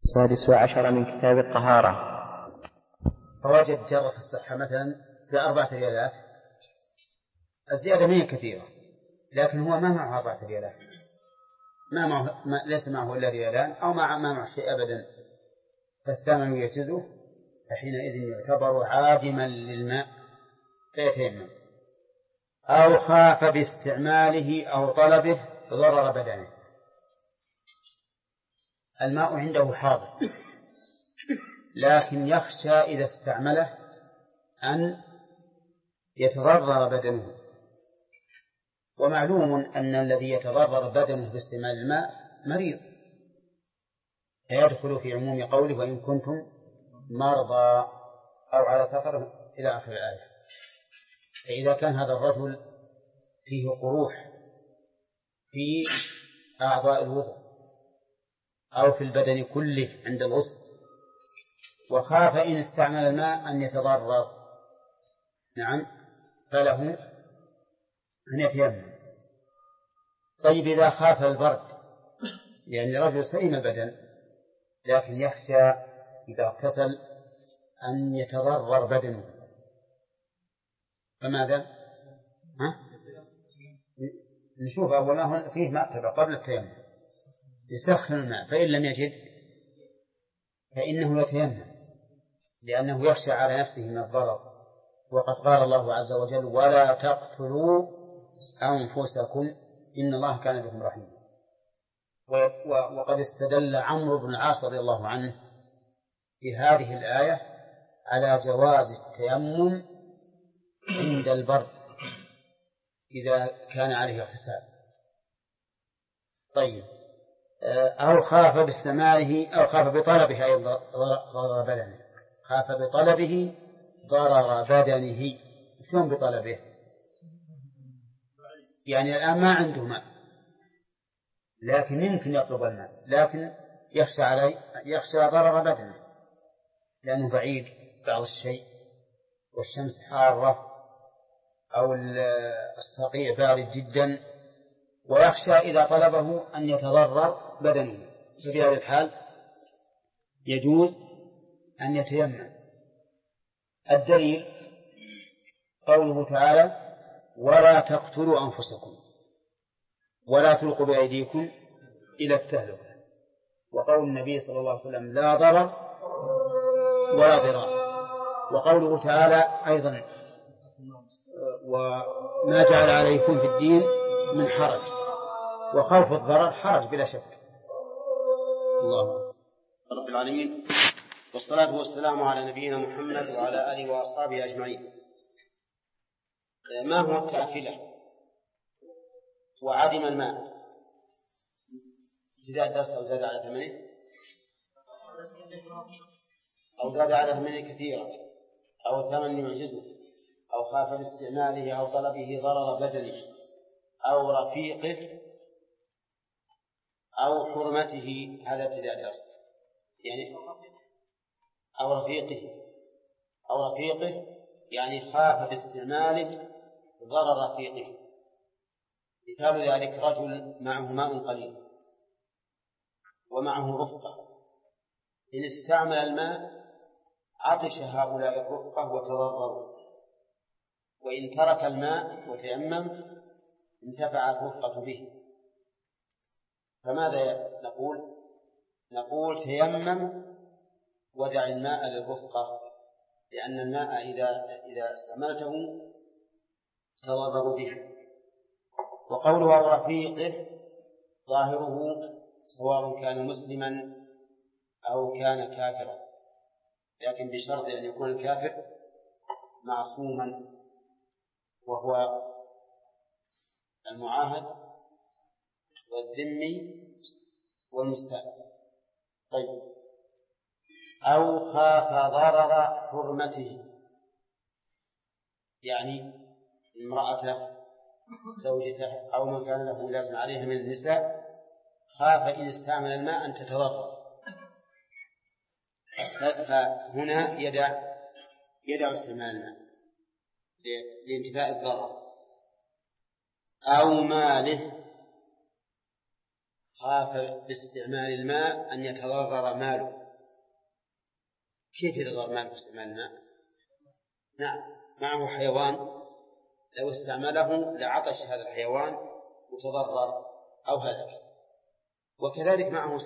السادس عشر من كتاب الطهارة. فوجد جرة الصحة مثلا ب4 ريالات، الزيادة ما هي كثيرة، لكن هو ما معه 4 ريالات، ليس معه إلا ريالان أو ما معه شيء أبدا، فالثمن يجزه، فحينئذ يعتبر عادما للماء فيتيمم. أو خاف باستعماله أو طلبه ضرر بدنه. الماء عنده حاضر، لكن يخشى إذا استعمله أن يتضرر بدنه، ومعلوم أن الذي يتضرر بدنه باستعمال الماء مريض، فيدخل في عموم قوله وإن كنتم مرضى أو على سفر إلى آخر الآية. فإذا كان هذا الرجل فيه قروح في أعضاء الوضوء أو في البدن كله عند الغسل، وخاف إن استعمل الماء أن يتضرر، نعم، فله أن يتيمم. طيب إذا خاف البرد، يعني رجل سليم البدن لكن يخشى إذا اغتسل أن يتضرر بدنه، فماذا؟ نشوف أولا فيه مأتبة قبل التيمم، يسخن الماء، فإن لم يجد فإنه يتيمم، لأنه يخشى على نفسه من الضرر. وقد قال الله عز وجل ولا تقتلوا أنفسكم إن الله كان بكم رحيما. وقد استدل عمرو بن العاص رضي الله عنه في هذه الآية على جواز التيمم عند البرد إذا كان عليه اغتسال. طيب، أو خاف باستعماله أو خاف بطلبه أي ضرر بدنه، خاف بطلبه ضرر بدنه. شلون بطلبه؟ يعني الآن ما عنده ماء لكن يمكن يطلب الماء، لكن يخشى ضرر بدنه لأنه بعيد بعض الشيء، والشمس حارة أو الصقيع بارد جدا، ويخشى إذا طلبه أن يتضرر بدنه، ففي هذه الحال يجوز أن يتيمم. الدليل قوله تعالى ولا تقتلوا أنفسكم ولا تلقوا بأيديكم إلى التهلكة، وقول النبي صلى الله عليه وسلم لا ضرر ولا ضرار، وقوله تعالى أيضا وما جعل عليكم في الدين من حرج، وخوف الضرر حرج بلا شك. الله رب العالمين، والصلاة والسلام على نبينا محمد وعلى آله وأصحابه أجمعين. ما هو التعفلة وعدم الماء؟ ابتداء الدرس أو زاد على 8 أو زاد على 8 كثيرا أو 8 يعجزه أو خاف باستعماله أو طلبه ضرر بدنه أو رفيقه أو حرمته. هذا ابتداء الدرس، يعني أو رفيقه يعني خاف باستعماله ضرر رفيقه. مثال ذلك رجل معه ماء قليل ومعه رفقة، إن استعمل الماء عطش هؤلاء الرفقة وتضرروا، وإن ترك الماء وتيمم انتفع الرفقة به. فماذا نقول تيمم ودع الماء للرفقة، لأن الماء إذا استعملته تضرر به. وقوله أو رفيقه ظاهره سواء كان مسلما أو كان كافرا، لكن بشرط أن يكون الكافر معصوما وهو المعاهد والذمي والمستأمن. طيب، أو خاف ضرر حرمته، يعني امرأته زوجته أو من كان له لازم عليها من النساء، خاف إن استعمل الماء أن تتضرر، فهنا يدع استعمال الماء لانتفاء الضرر. أو ماله، خاف باستعمال الماء أن يتضرر ماله. كيف يتضرر ماله باستعمال الماء؟ نعم، معه حيوان لو استعمله لعطش هذا الحيوان وتضرر أو هلك. وكذلك معه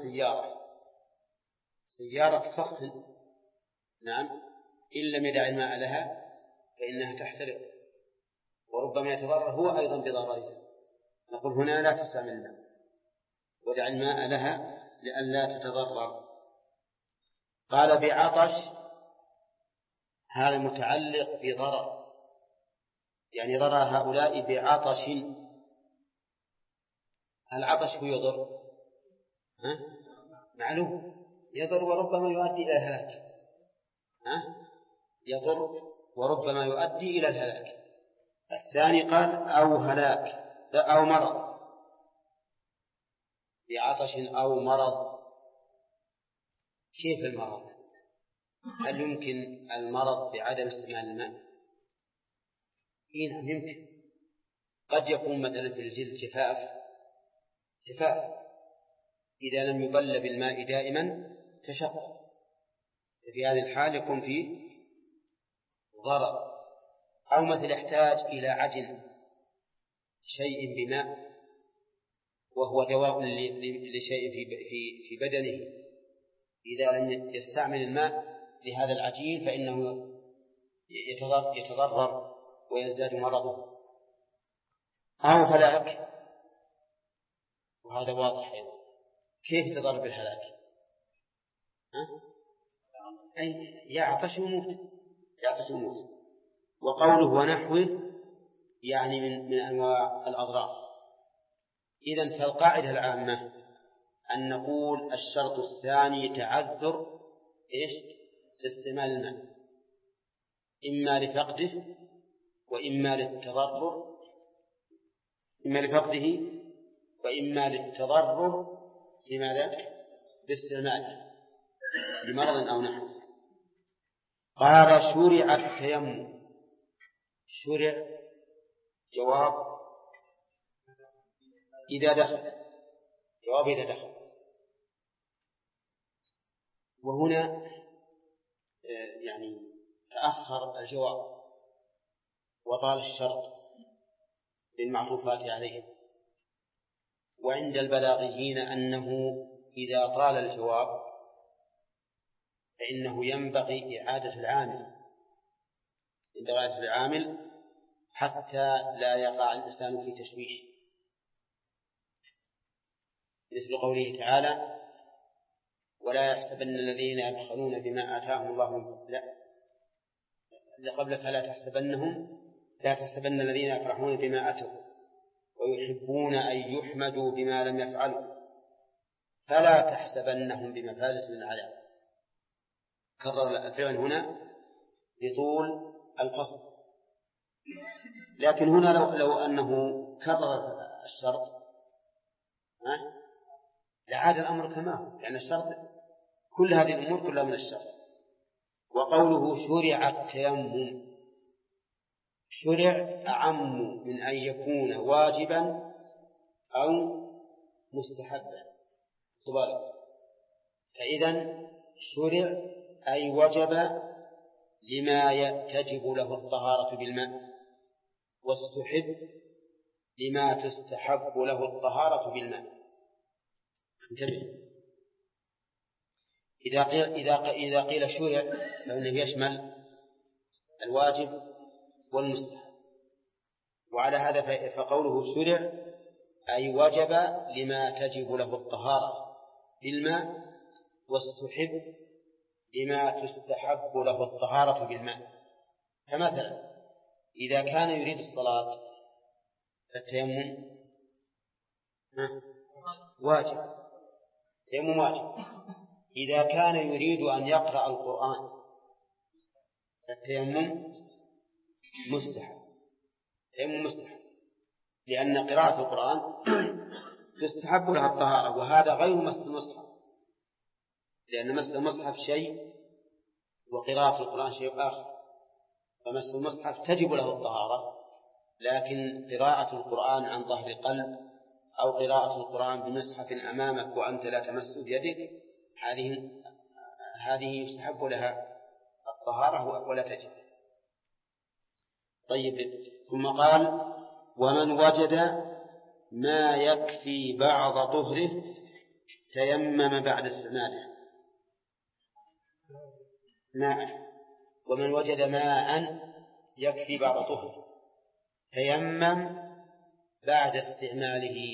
سيارة تسخن، نعم، إن لم يدع الماء لها فإنها تحترق وربما يتضرر هو أيضا بضررها. نقول هنا لا تستعمل الماء ودع الماء لها لئلا تتضرر. قال بعطش، هذا متعلق بضرر، يعني ضرر هؤلاء بعطش. العطش هو يضر، معلوم يضر وربما يؤدي إلى الهلاك، يضر وربما يؤدي إلى الهلاك. الثاني قال أو هلاك أو مرض، بعطش أو مرض. كيف المرض؟ هل يمكن المرض بعدم استعمال الماء؟ نعم يمكن. قد يكون مثلا في الجلد جفاف، إذا لم يبل بالماء دائما تشقق، في هذه الحال يكون فيه ضرر. أو مثل يحتاج إلى عجن شيء بماء وهو دواء لشيء في بدنه، إذا لم يستعمل الماء لهذا العجين فإنه يتضرر ويزداد مرضه. أو هلاك، وهذا واضح أيضا. كيف يتضرر بالهلاك؟ أي يعطش ويموت. وقوله ونحوه يعني من أنواع الأضرار. إذن فالقاعدة العامة أن نقول الشرط الثاني تعذر في استعمال الماء، إما لفقده وإما للتضرر، إما لفقده وإما للتضرر لماذا؟ باستعماله لمرض أو نحو. قال شرع التيمم. شرع جواب إذا دخل، جواب إذا دخل. وهنا يعني تأخر الجواب وطال الشرط للمعطوفات عليه. وعند البلاغيين أنه إذا طال الجواب فإنه ينبغي إعادة العامل حتى لا يقع الإنسان في تشويش، مثل قوله تعالى ولا يحسبن الذين يبخلون بما آتاهم الله من فضله. قبل فلا تحسبن الذين يفرحون بما أتوا ويحبون أن يحمدوا بما لم يفعلوا فلا تحسبنهم بمفازة من العذاب. كرر الفعل هنا لطول الفصل. لكن هنا لو أنه كرر الشرط لعاد الأمر كما هو، لأن الشرط كل هذه الأمور كلها من الشرط. وقوله شرع التيمم، شرع أعم من أن يكون واجبا أو مستحبا. فإذا شرع أي وجب لما تجب له الطهارة بالماء، واستحب لما تستحب له الطهارة بالماء. انتبه، إذا قيل شرع فإنه يشمل الواجب والمستحب. وعلى هذا فقوله شرع أي وجب لما تجب له الطهارة بالماء، واستحب لما تستحب له الطهارة بالماء. فمثلا إذا كان يريد الصلاة فالتيمم واجب، تيمم واجب. إذا كان يريد أن يقرأ القرآن فالتيمم مستحب، تيمم مستحب، لأن قراءة القرآن تستحب لها الطهارة، وهذا غير مس المصحف، لأن مس المصحف شيء وقراءة القرآن شيء آخر. فمس المصحف تجب له الطهارة، لكن قراءة القرآن عن ظهر قلب أو قراءة القرآن بمصحف أمامك وأنت لا تمس بيدك، هذه يستحب لها الطهارة ولا تجب. طيب، ثم قال: ومن وجد ما يكفي بعض طهره تيمم بعد استعماله. ومن وجد ماء يكفي بعض طهره تيمم بعد استعماله.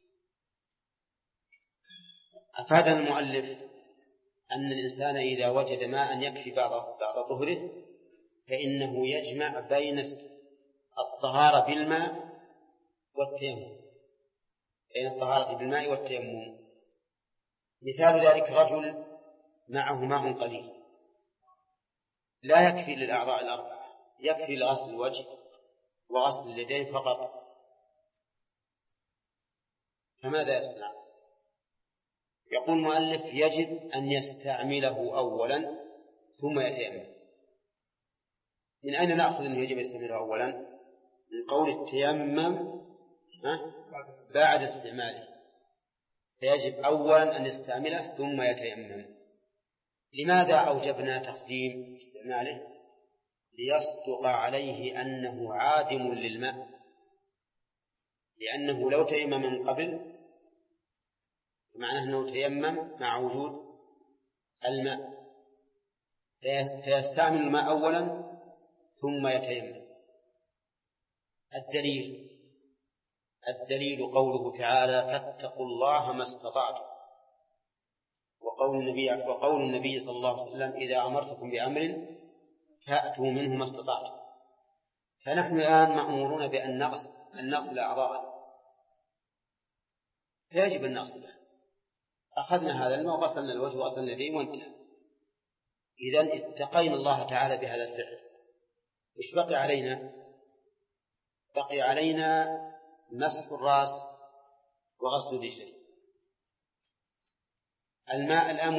أفاد المؤلف أن الإنسان إذا وجد ماء يكفي بعض طهره فإنه يجمع بين الطهارة بالماء والتيمم، بين الطهارة بالماء والتيمم. مثال ذلك رجل معه ماء قليل لا يكفي للأعضاء الأربعة، يكفي لغسل الوجه وغسل اليدين فقط، فماذا يصنع؟ يقول المؤلف: يجب أن يستعمله أولا ثم يتيمم. من أين نأخذ أنه يجب يستعمله أولا؟ من قول التيمم بعد استعماله، فيجب أولا أن يستعمله ثم يتيمم. لماذا أوجبنا تقديم استعماله؟ ليصدق عليه أنه عادم للماء، لأنه لو تيمم من قبل معناه أنه تيمم مع وجود الماء، فيستعمل الماء أولا ثم يتيمم. الدليل قوله تعالى: فاتقوا الله ما استطعتم، وقول النبي صلى الله عليه وسلم: إذا أمرتكم بأمر فأتوا منه ما استطعتم. فنحن الآن مأمورون بأن نغسل أعضاءنا، فيجب أن نغسله. أخذنا هذا الماء وغسلنا الوجه وغسلنا اليدين وانتهى. إذن اتقينا الله تعالى بهذا الفعل. إيش بقي علينا؟ بقي علينا مسح الرأس وغسل الرجلين. الماء الآن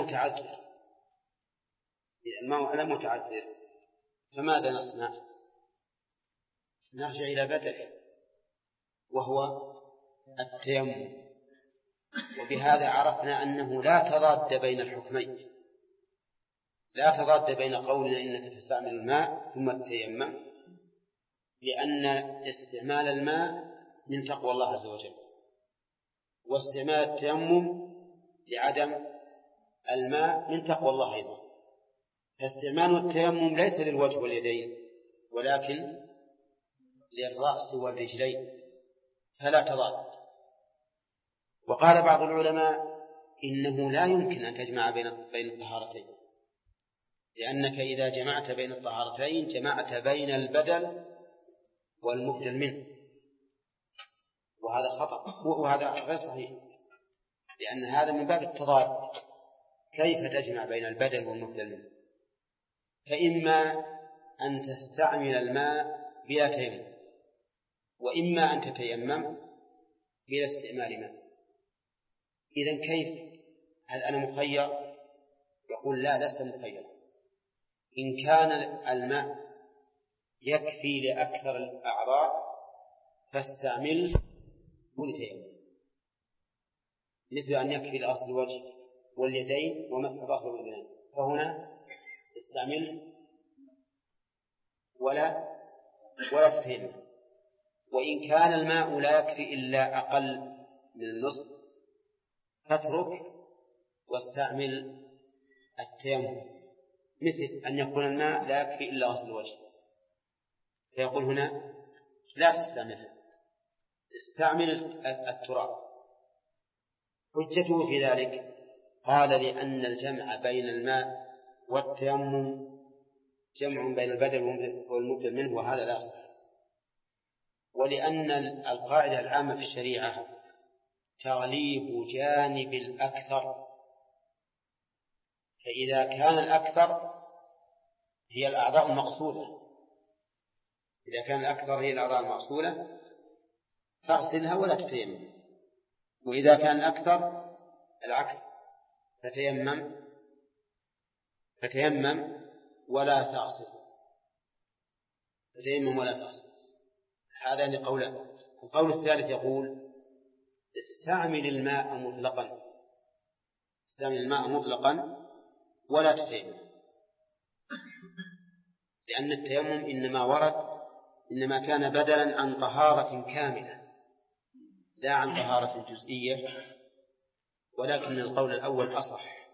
متعذر، فماذا نصنع؟ نرجع إلى بدله وهو التيمم. وبهذا عرفنا أنه لا تضاد بين الحكمين، لا تضاد بين قولنا إنك تستعمل الماء ثم تتيمم، لأن استعمال الماء من تقوى الله عز وجل، واستعمال التيمم لعدم الماء من تقوى الله أيضا. فاستعمال التيمم ليس للوجه واليدين ولكن للرأس والرجلين، فلا تضاد. وقال بعض العلماء إنه لا يمكن أن تجمع بين الطهارتين، لأنك إذا جمعت بين الطهارتين جمعت بين البدل والمبدل منه، وهذا خطأ وهذا غير صحيح، لأن هذا من باب التضاد. كيف تجمع بين البدل والمبدل منه؟ فإما أن تستعمل الماء بلا تيمم، وإما أن تتيمم بلا استعمال ماء. إذن كيف؟ هل أنا مخير؟ يقول لا، لست مخير. إن كان الماء يكفي لأكثر الأعضاء فاستعمل ولتيمم، مثل أن يكفي لأصل الوجه واليدين ومسح الرأس والأذنين، فهنا استعمل ولا تتيمم. وإن كان الماء لا يكفي إلا أقل من النصف فاترك واستعمل التيمم، مثل أن يكون الماء لا يكفي إلا غسل الوجه، فيقول هنا لا تستعمله، استعمل التراب. حجته في ذلك قال: لأن الجمع بين الماء والتيمم جمع بين البدل والمبدل منه، وهذا لا يصح. ولأن القاعدة العامة في الشريعة تغليب جانب الأكثر، فإذا كان الأكثر هي الأعضاء المقصودة، إذا كان الأكثر هي الأعضاء المقصودة فاغسلها ولا تتيمم، وإذا كان الأكثر العكس فتيمم ولا تغسل، فتيمم ولا تغسل. هذان قولان. القول الثالث يقول: استعمل الماء مطلقا ولا تتيمم، لأن التيمم إنما كان بدلا عن طهارة كاملة لا عن طهارة جزئية، ولكن القول الأول أصح،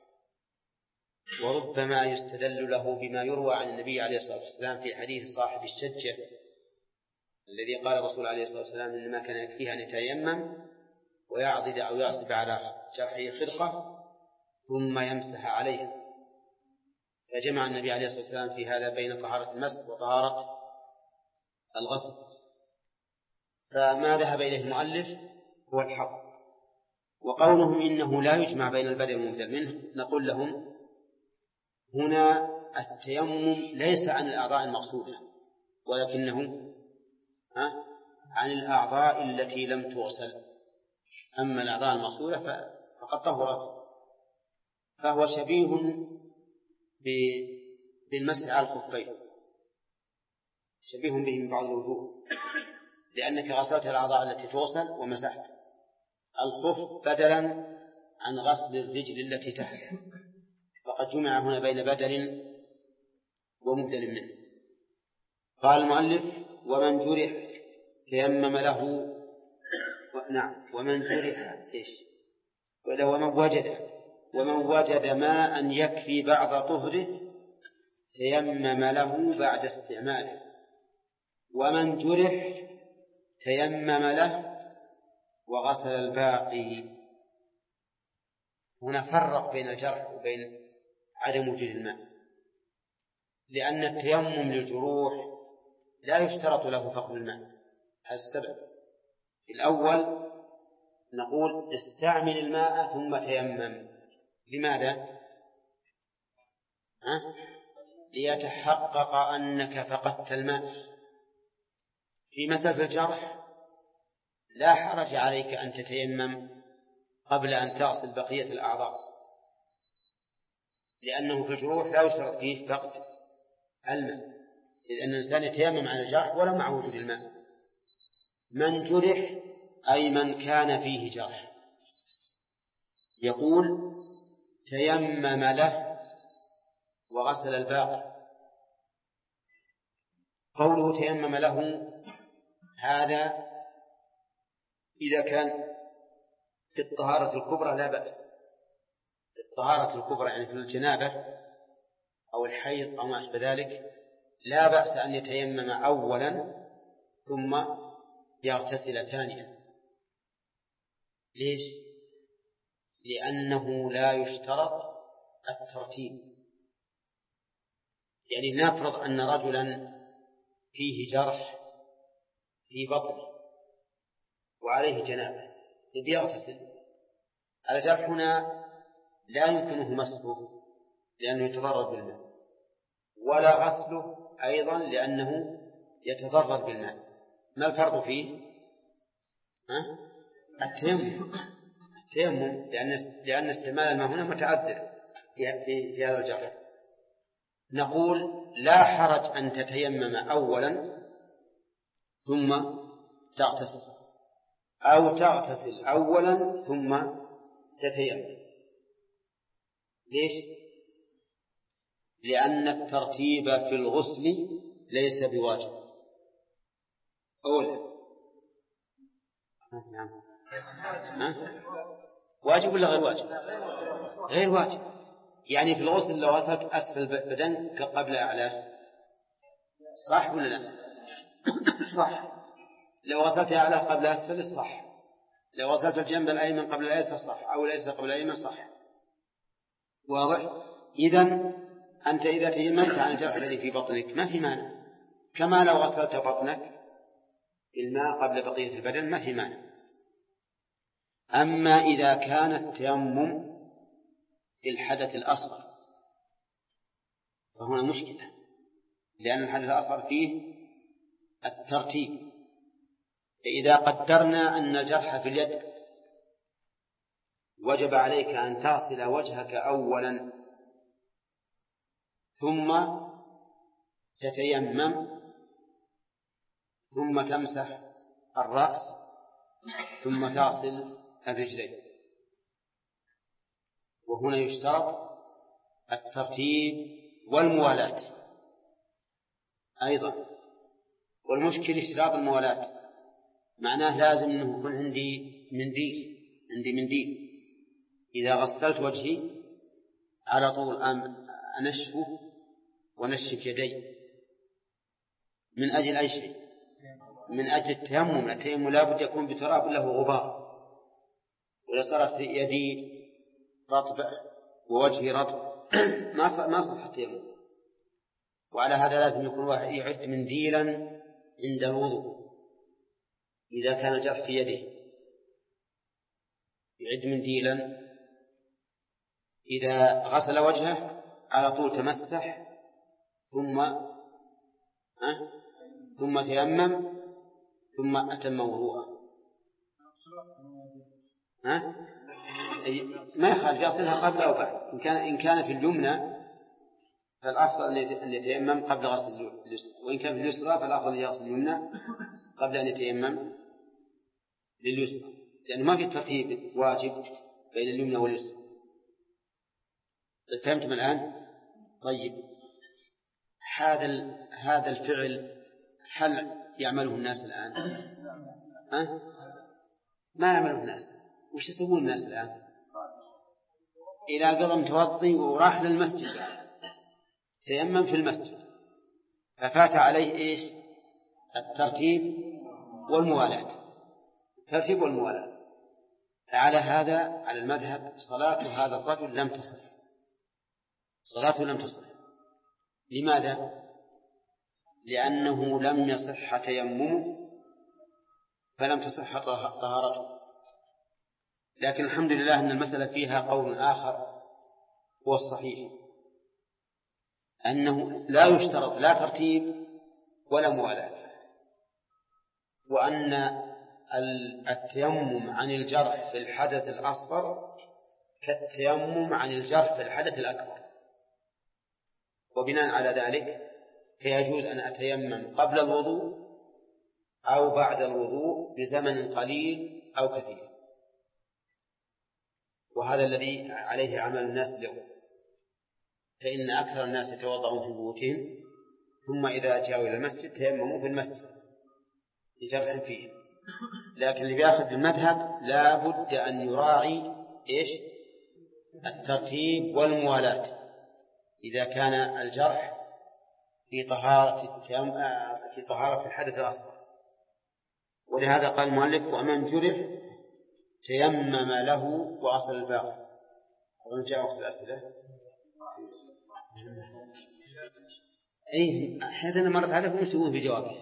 وربما يستدل له بما يروى عن النبي عليه الصلاة والسلام في حديث صاحب الشجة الذي قال الرسول عليه الصلاة والسلام إنما كان يكفيه أن يتيمم ويعضد أو يعصب على جرحه خرقة ثم يمسح عليه، فجمع النبي عليه الصلاة والسلام في هذا بين طهارة المسح وطهارة الغسل. فما ذهب إليه المؤلف هو الحق. وقولهم إنه لا يجمع بين البدن والمبدل منه، نقول لهم هنا التيمم ليس عن الأعضاء المقصودة، ولكنه عن الأعضاء التي لم تغسل. أما الأعضاء المقصودة فقد طهرت، فهو شبيه بالمسح على الخفين، شبيه به من بعض الوجوه، لأنك غسلت الأعضاء التي تغسل ومسحت الخف بدلا عن غسل الرجل التي تحت، فقد جمع هنا بين بدل ومبدل منه. قال المؤلف ومن جرح تيمم له، ومن جرح ومن وجد ماء يكفي بعض طهره تيمم له بعد استعماله. ومن جرح تيمم له وغسل الباقي. هنا فرق بين الجرح وبين عدم وجود الماء، لأن التيمم للجروح لا يشترط له فقد الماء. هذا السبب. الأول نقول استعمل الماء ثم تيمم. لماذا؟ ليتحقق أنك فقدت الماء. في مسألة الجرح لا حرج عليك أن تتيمم قبل أن تغسل بقية الأعضاء، لأنه في الجروح لا يشترط فيه فقد الماء، إذ أن الإنسان يتيمم على الجرح ولو مع وجود الماء. من جرح أي من كان فيه جرح، يقول تيمم له وغسل الباقي. قوله تيمم له هذا إذا كان في الطهارة الكبرى لا بأس. في الطهارة الكبرى يعني في الجنابة أو الحيض أو ما أشبه ذلك لا بأس أن يتيمم أولا ثم يغتسل ثانيا. ليش؟ لأنه لا يشترط الترتيب. يعني نفرض أن رجلا فيه جرح في بطنه وعليه جنابه يبي يغتسل. الجرح هنا لا يمكنه مسحه لأنه يتضرر بالماء، ولا غسله أيضا لأنه يتضرر بالماء. ما الفرق فيه؟ التيمم لأن استعمال الماء هنا متعذر في هذا الجرح. نقول لا حرج أن تتيمم أولا ثم تغتسل، أو تغتسل أولا ثم تتيمم. ليش؟ لأن الترتيب في الغسل ليس بواجب. أولا واجب ولا غير واجب؟ غير واجب. يعني في الغسل لو غسلت أسفل البدن قبل أعلاه صح ولا لا؟ صح. لو غسلت أعلاه قبل أسفل صح. لو غسلت الجنب الأيمن قبل الأيسر صح، أو الأيسر قبل الأيمن صح. واضح؟ إذن أنت إذا تيممت عن الجرح الذي في بطنك ما في مانع، كما لو غسلت بطنك بالماء قبل بقية البدن ما في مانع. أما إذا كان التيمم للحدث الأصغر فهنا مشكلة، لأن الحدث الأصغر فيه الترتيب. فإذا قدرنا أن الجرح في اليد وجب عليك أن تغسل وجهك أولا ثم تتيمم ثم تمسح الرأس ثم تغسل الرجلين. وهنا يشترط الترتيب والموالاة أيضا. والمشكل اشتراط الموالاة معناه لازم أنه يكون عندي منديل إذا غسلت وجهي على طول أنشفه ونشف يدي من أجل أي شيء، من أجل التيمم لا بد يكون بتراب له غبار، وإذا صارت يدي رطبة ووجهي رطب ما صح التيمم. وعلى هذا لازم يكون واحد يعد منديلا عند الوضوء إذا كان الجرح في يده، يعد منديلا إذا غسل وجهه على طول تمسح ثم تيمم ثم أتم وضوءه. ما يخالف يغسلها قبل أو بعد. إن كان في اليمنى فالأفضل أن يتيمم قبل غسل اليسرى، وإن كان في اليسرى فالأفضل أن يغسل اليمنى قبل أن يتيمم لليسرى، لأنه ما في ترتيب واجب بين اليمنى واليسرى. فهمتم الآن؟ طيب، هذا الفعل هل يعمله الناس الآن؟ ما يعمله الناس. وش يسوون الناس الآن؟ إذا قضى متوضي وراح للمسجد تيمم في المسجد ففات عليه إيش؟ الترتيب والموالاة. فعلى هذا على المذهب صلاة هذا الرجل لم تصح، صلاته لم تصح. لماذا؟ لأنه لم يصح تيممه فلم تصح طهارته. لكن الحمد لله أن المسألة فيها قول آخر هو الصحيح، أنه لا يشترط لا ترتيب ولا موالاة، وأن التيمم عن الجرح في الحدث الأصغر كالتيمم عن الجرح في الحدث الأكبر. وبناء على ذلك فيجوز أن أتيمم قبل الوضوء أو بعد الوضوء بزمن قليل أو كثير. وهذا الذي عليه عمل الناس اليوم، فإن أكثر الناس يتوضعون في بيوتهم ثم إذا جاءوا إلى المسجد تيمموا في المسجد لجرح فيه. لكن اللي بيأخذ المذهب لا بد أن يراعي إيش؟ الترتيب والموالاة إذا كان الجرح في طهارة الحدث الأصغر. ولهذا قال المؤلف: ومن جرح تيمم له وأصل الباقي. أظن جاء وقت الأسئلة. حيثنا مرت عليه هم يسوون في جوابه.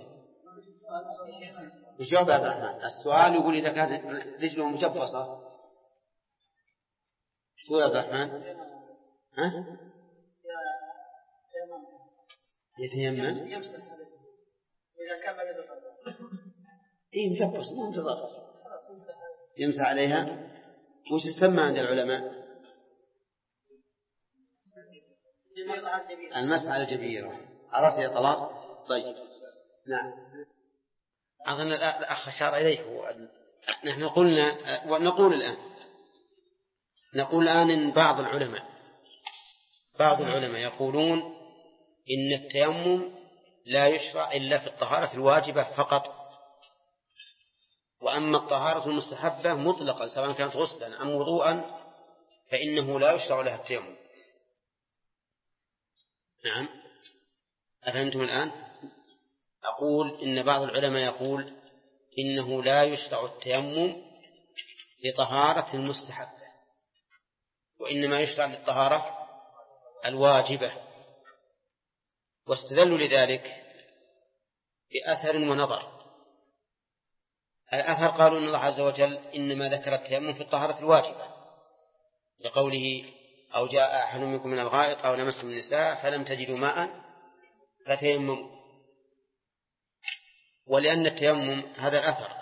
وجواب عبد الرحمن السؤال يقول إذا كانت رجله مجبصة شو يا عبد الرحمن؟ يتيمم إذا كان مجبص مو متضرر يمسح عليها. وش يسمى عند العلماء؟ المسح على الجبيرة. عرفت يا طلال؟ طيب، نعم. أظن الأخ أشار إليه. نحن قلنا ونقول الآن إن بعض العلماء يقولون إن التيمم لا يشرع إلا في الطهارة الواجبة فقط، وأما الطهارة المستحبة مطلقا سواء كانت غسلا أم وضوءا فإنه لا يشرع لها التيمم. نعم، أفهمتم الآن؟ أقول إن بعض العلماء يقول إنه لا يشرع التيمم لطهارة المستحبة، وإنما يشرع للطهارة الواجبة، واستدلوا لذلك بأثر ونظر. الأثر قالوا إن الله عز وجل إنما ذكر التيمم في الطهارة الواجبة لقوله: أو جاء أحد منكم من الغائط أو لمستم النساء فلم تجدوا ماء فتيمموا. ولأن التيمم هذا الأثر.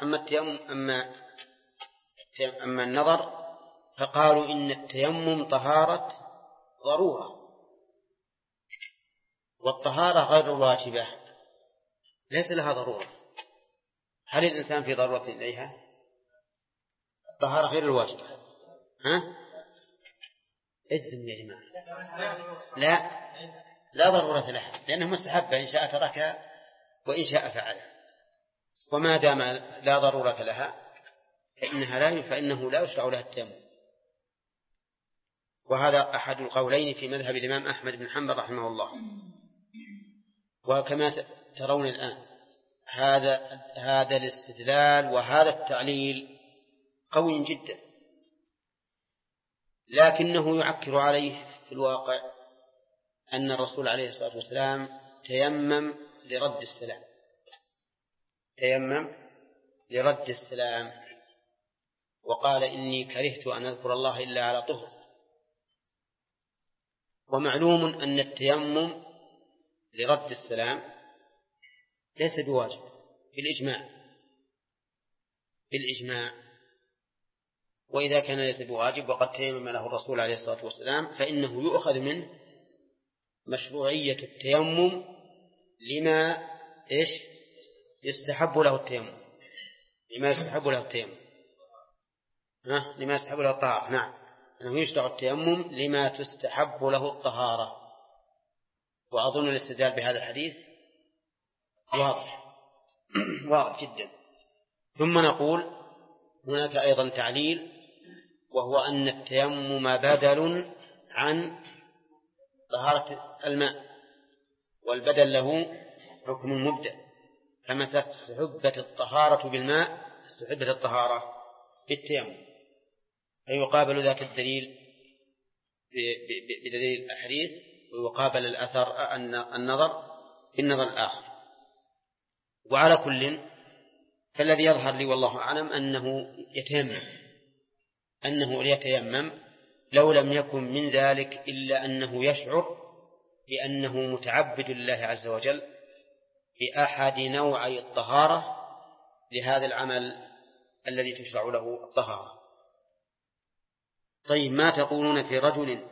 أما النظر فقالوا إن التيمم طهارة ضرورة، والطهارة غير الواجبة ليس لها ضرورة. هل الإنسان في ضرورة إليها؟ طهارة غير الواجبة. اجزم يا جماعة. لا ضرورة لها، لأنه مستحبة، إن شاء تركها وإن شاء فعلها. وما دام لا ضرورة لها فإنه لا يشرع لها التيمم. وهذا أحد القولين في مذهب الإمام أحمد بن حنبل رحمه الله. وكما ترون الآن هذا الاستدلال وهذا التعليل قوي جدا، لكنه يعكر عليه في الواقع أن الرسول عليه الصلاة والسلام تيمم لرد السلام وقال إني كرهت أن أذكر الله إلا على طهر. ومعلوم أن التيمم لرد السلام ليس بواجب بالإجماع. وإذا كان ليس بواجب وقد تيمم له الرسول عليه الصلاة والسلام فإنه يؤخذ منه مشروعية التيمم لما يستحب له التيمم، لما يستحب له الطهارة. نعم، أنه يشرع التيمم لما تستحب له الطهارة. وأظن الاستدلال بهذا الحديث واضح جدا. ثم نقول هناك أيضا تعليل، وهو أن التيمم بدل عن طهارة الماء، والبدل له حكم المبدل. فمتى استحبت الطهارة بالماء استحبت الطهارة بالتيمم، فيقابل ذاك الدليل بدليل الحديث، ويقابل الأثر النظر بالنظر الآخر. وعلى كل فالذي يظهر لي والله أعلم أنه يتيمم لو لم يكن من ذلك إلا أنه يشعر بأنه متعبد لله عز وجل بأحد نوعي الطهارة لهذا العمل الذي تشرع له الطهارة. طيب، ما تقولون في رجل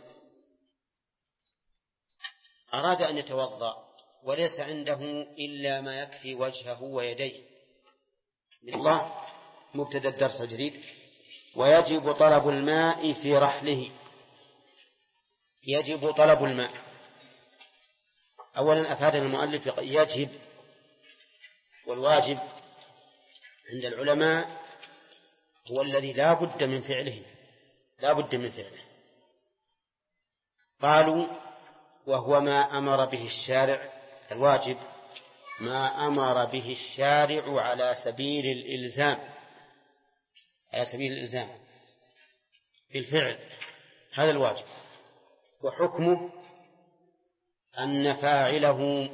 أراد أن يتوضأ وليس عنده إلا ما يكفي وجهه ويديه؟ الله مبتدأ الدرس الجديد. ويجب طلب الماء في رحله. يجب طلب الماء. أولا أفاد المؤلف يجب، والواجب عند العلماء هو الذي لا بد من فعله. قالوا وهو ما أمر به الشارع. الواجب ما أمر به الشارع على سبيل الإلزام بالفعل، هذا الواجب. وحكمه أن فاعله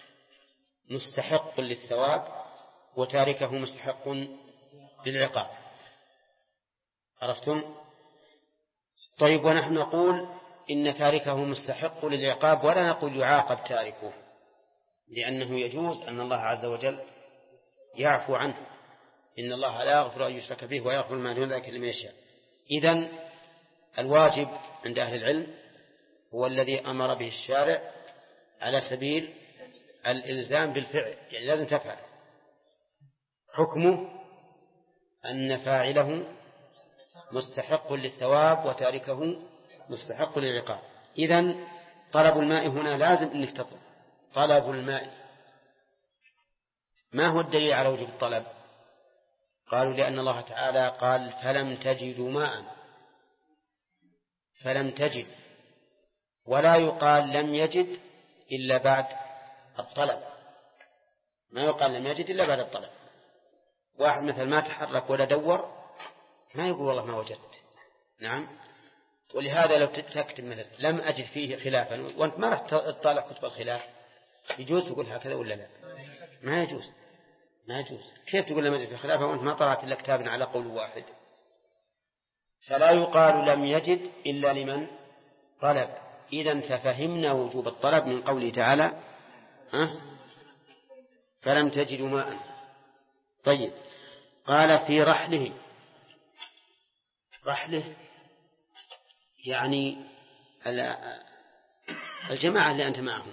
مستحق للثواب وتاركه مستحق للعقاب. عرفتم؟ طيب، ونحن نقول إن تاركه مستحق للعقاب ولا نقول يعاقب تاركه، لأنه يجوز أن الله عز وجل يعفو عنه. إن الله لا يغفر أن يشرك به ويغفر ما دون ذلك لمن يشاء. إذن الواجب عند أهل العلم هو الذي أمر به الشارع على سبيل الإلزام بالفعل، يعني لازم تفعل. حكمه أن فاعله مستحق للثواب وتاركه مستحق للعقاب. إذن طلب الماء هنا لازم أنك تطلب طلب الماء. ما هو الدليل على وجوب الطلب؟ قالوا لأن الله تعالى قال فلم تجدوا ماء، فلم تجد، ولا يقال لم يجد إلا بعد الطلب. ما يقال لم يجد إلا بعد الطلب. واحد مثل ما تحرك ولا دور ما يقول والله ما وجدت. نعم. ولهذا لو تكتب مثلا لم أجد فيه خلافا وأنت ما راح تطالع كتب الخلاف، يجوز تقول هكذا ولا لا؟ ما يجوز. كيف تقول لم أجد فيه خلافا وأنت ما طلعت إلا كتابا على قول واحد؟ فلا يقال لم يجد إلا لمن طلب. إذن ففهمنا وجوب الطلب من قوله تعالى فلم تجدوا ماء. طيب، قال في رحله يعني الجماعة اللي أنت معهم.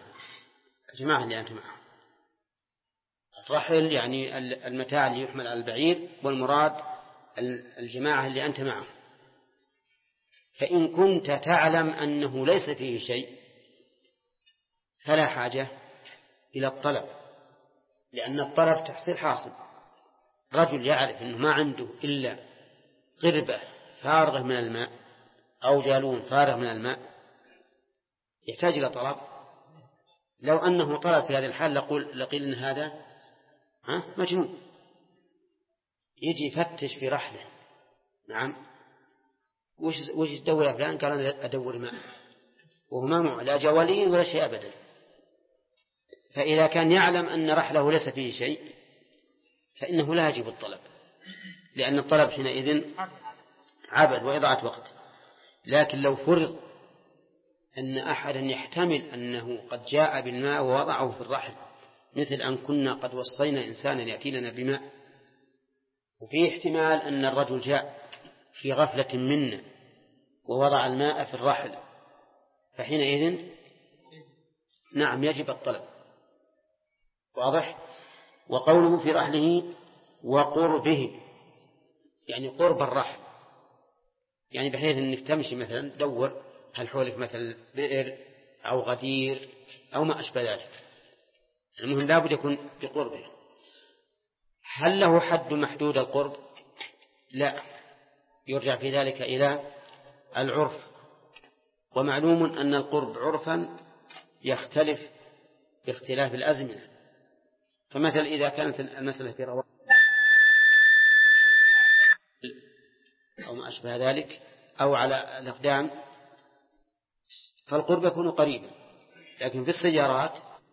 الرحل يعني المتاع اللي يحمل على البعير، والمراد الجماعة اللي أنت معه، فإن كنت تعلم أنه ليس فيه شيء فلا حاجة إلى الطلب، لأن الطلب تحصيل حاصل. رجل يعرف أنه ما عنده إلا قربة فارغة من الماء أو جالون فارغ من الماء يحتاج إلى طلب. لو أنه طلب في هذه الحال لقيل إن هذا مجنون، يجي يفتش في رحله. نعم، وش تدور فلان؟ قال أنا أدور ماء، وهو ما معه لا جوالين ولا شيء أبدا. فإذا كان يعلم أن رحله ليس فيه شيء فإنه لا يجب الطلب، لأن الطلب حينئذ عبث وإضاعة وقت. لكن لو فرض أن أحدا يحتمل أنه قد جاء بالماء ووضعه في الرحل، مثل أن كنا قد وصينا إنسانا يأتي لنا بماء، وفيه احتمال أن الرجل جاء في غفلة منا ووضع الماء في الرحل، فحينئذ نعم يجب الطلب. واضح؟ وقوله في رحله وقربه يعني قرب الرحل، يعني بحيث أنك تمشي مثلا دور هل حولك مثل بئر أو غدير أو ما أشبه ذلك، المهم لابد يكون بقربه. هل له حد محدود القرب؟ لا، يرجع في ذلك إلى العرف، ومعلوم أن القرب عرفا يختلف باختلاف الأزمنة. فمثلا إذا كانت المسألة في رواح أو ما أشبه ذلك أو على الأقدام فالقرب يكون قريبا، لكن في السيارات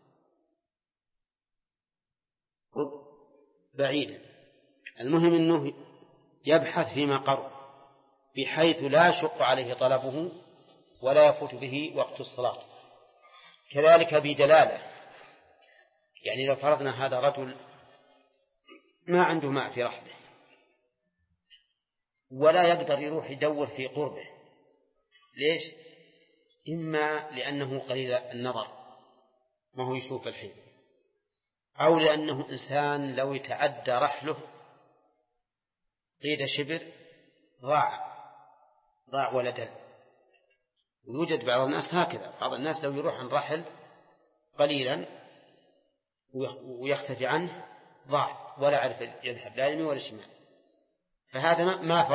قرب بعيدا. المهم أنه يبحث فيما قرب بحيث لا يشق عليه طلبه ولا يفوت به وقت الصلاة. كذلك بدلالة، يعني لو فرضنا هذا رجل ما عنده ماء في رحله ولا يقدر يروح يدور في قربه، ليش؟ إما لأنه قليل النظر ما هو يشوف الحين، أو لأنه إنسان لو يتعدى رحله قيد شبر ضاع ولدل. ويوجد بعض الناس هكذا، بعض الناس لو يروح عن رحل قليلا ويختفي عنه ضاع ولا عرف يذهب لا يمين ولا شمال. فهذا ما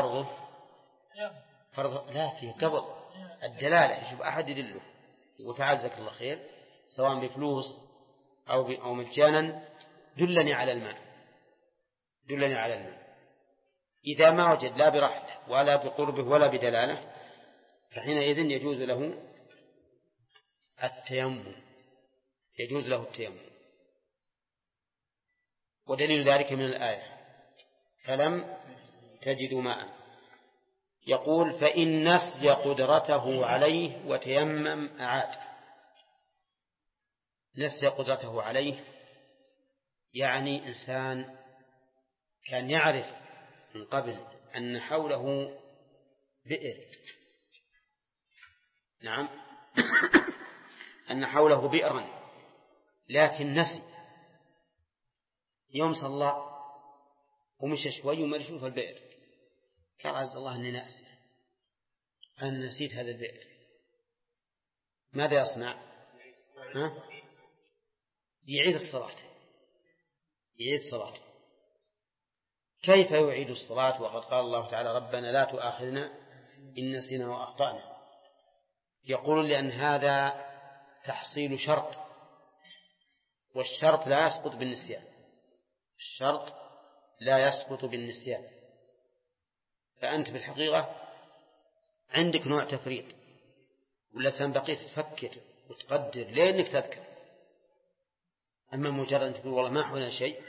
فرضه لا فيه قبل الدلالة، يشوف أحد يدله وتعزك الله خير سواء بفلوس أو مجانا دلني على الماء. إذا ما وجد لا برحله ولا بقربه ولا بدلالة فحينئذ يجوز له التيمم. ودليل ذلك من الآية فلم تجدوا ماء. يقول فإن نسي قدرته عليه وتيمم أعاد. نسي قدرته عليه يعني إنسان كان يعرف من قبل أن حوله بئر، نعم أن حوله بئرا، لكن نسي يوم صلى ومشى شوي وما يشوف البئر، قال عز الله أني ناسي، أنا نسيت هذا البئر. ماذا يصنع؟ يعيد الصلاة. كيف يعيد الصلاة وقد قال الله تعالى ربنا لا تؤاخذنا إن نسينا وأخطأنا؟ يقول لأن هذا تحصيل شرط، والشرط لا يسقط بالنسيان. فأنت في الحقيقة عندك نوع تفريط، ولا بقيت تفكر وتقدر لأنك تذكر. أما مجرد أن تقول والله ما حولنا شيء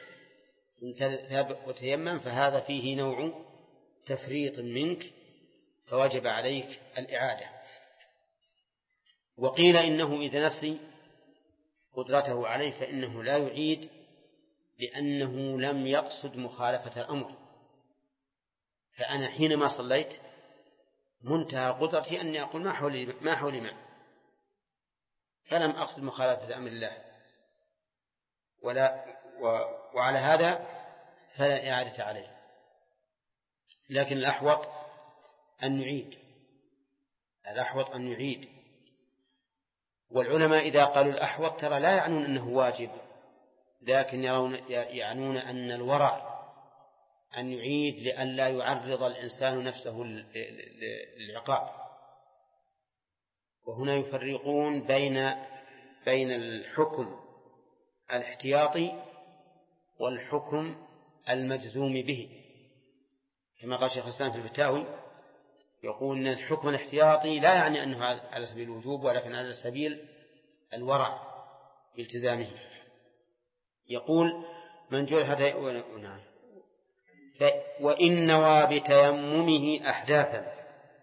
وتيمم فهذا فيه نوع تفريط منك فوجب عليك الإعادة. وقيل إنه إذا نسي قدرته عليه فإنه لا يعيد لأنه لم يقصد مخالفة الأمر. فأنا حينما صليت منتهى قدرتي أني أقول ما حولي ماء، فلم أقصد مخالفة أمر الله وعلى هذا فلا إعادة عليه. لكن الأحوط أن نعيد. والعلماء إذا قالوا الأحوط ترى لا يعنون أنه واجب، لكن يعنون أن الورع أن يعيد لئلا يعرض الإنسان نفسه للعقاب. وهنا يفرقون بين الحكم الاحتياطي والحكم المجزوم به، كما قال شيخ الإسلام في الفتاوي، يقول أن الحكم الاحتياطي لا يعني أنه على سبيل الوجوب، ولكن على سبيل الورع بالتزامه. يقول من جرح وإن نوى بتيممه أحداثا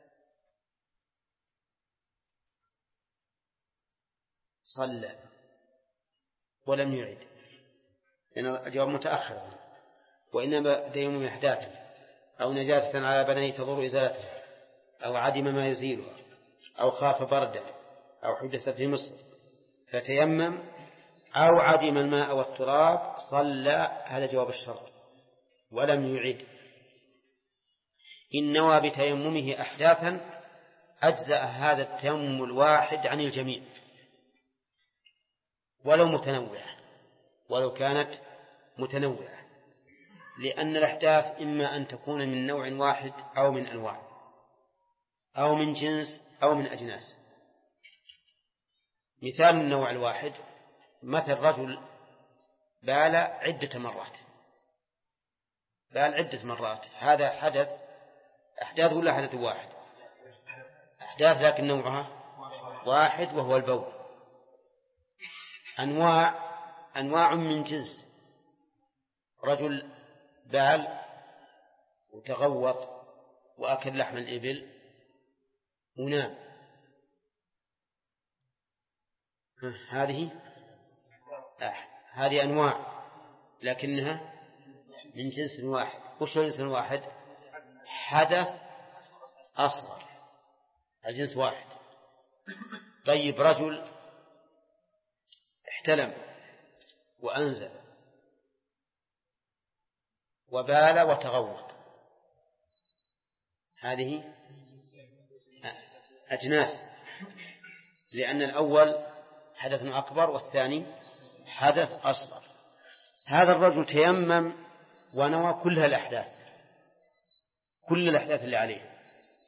صلى ولم يعد، لأن الجواب متأخر. وإنما بتيممه أحداثا أو نجاسة على بدنه تضر إزالته أو عدم ما يزيلها أو خاف بردا أو حدث في مصر فتيمم أو عدم الماء والتراب صلى، هذا جواب الشرط، ولم يعد. إن نوى بتيممه أحداثا أجزأ هذا التيمم الواحد عن الجميع ولو كانت متنوعة، لأن الأحداث إما أن تكون من نوع واحد أو من أنواع أو من جنس أو من أجناس. مثال النوع الواحد مثل رجل بال عدة مرات، هذا أحداث ولا حدث واحد؟ أحداث، لكن نوعها واحد وهو البول. أنواع من جنس، رجل بال وتغوط وأكل لحم الإبل ونام، هذه أنواع لكنها من جنس واحد. وش جنس واحد؟ حدث أصغر، الجنس واحد. طيب رجل احتلم وأنزل وبال وتغوط، هذه أجناس، لأن الأول حدث أكبر والثاني حدث أصغر. هذا الرجل تيمم ونوى كل الأحداث اللي عليه،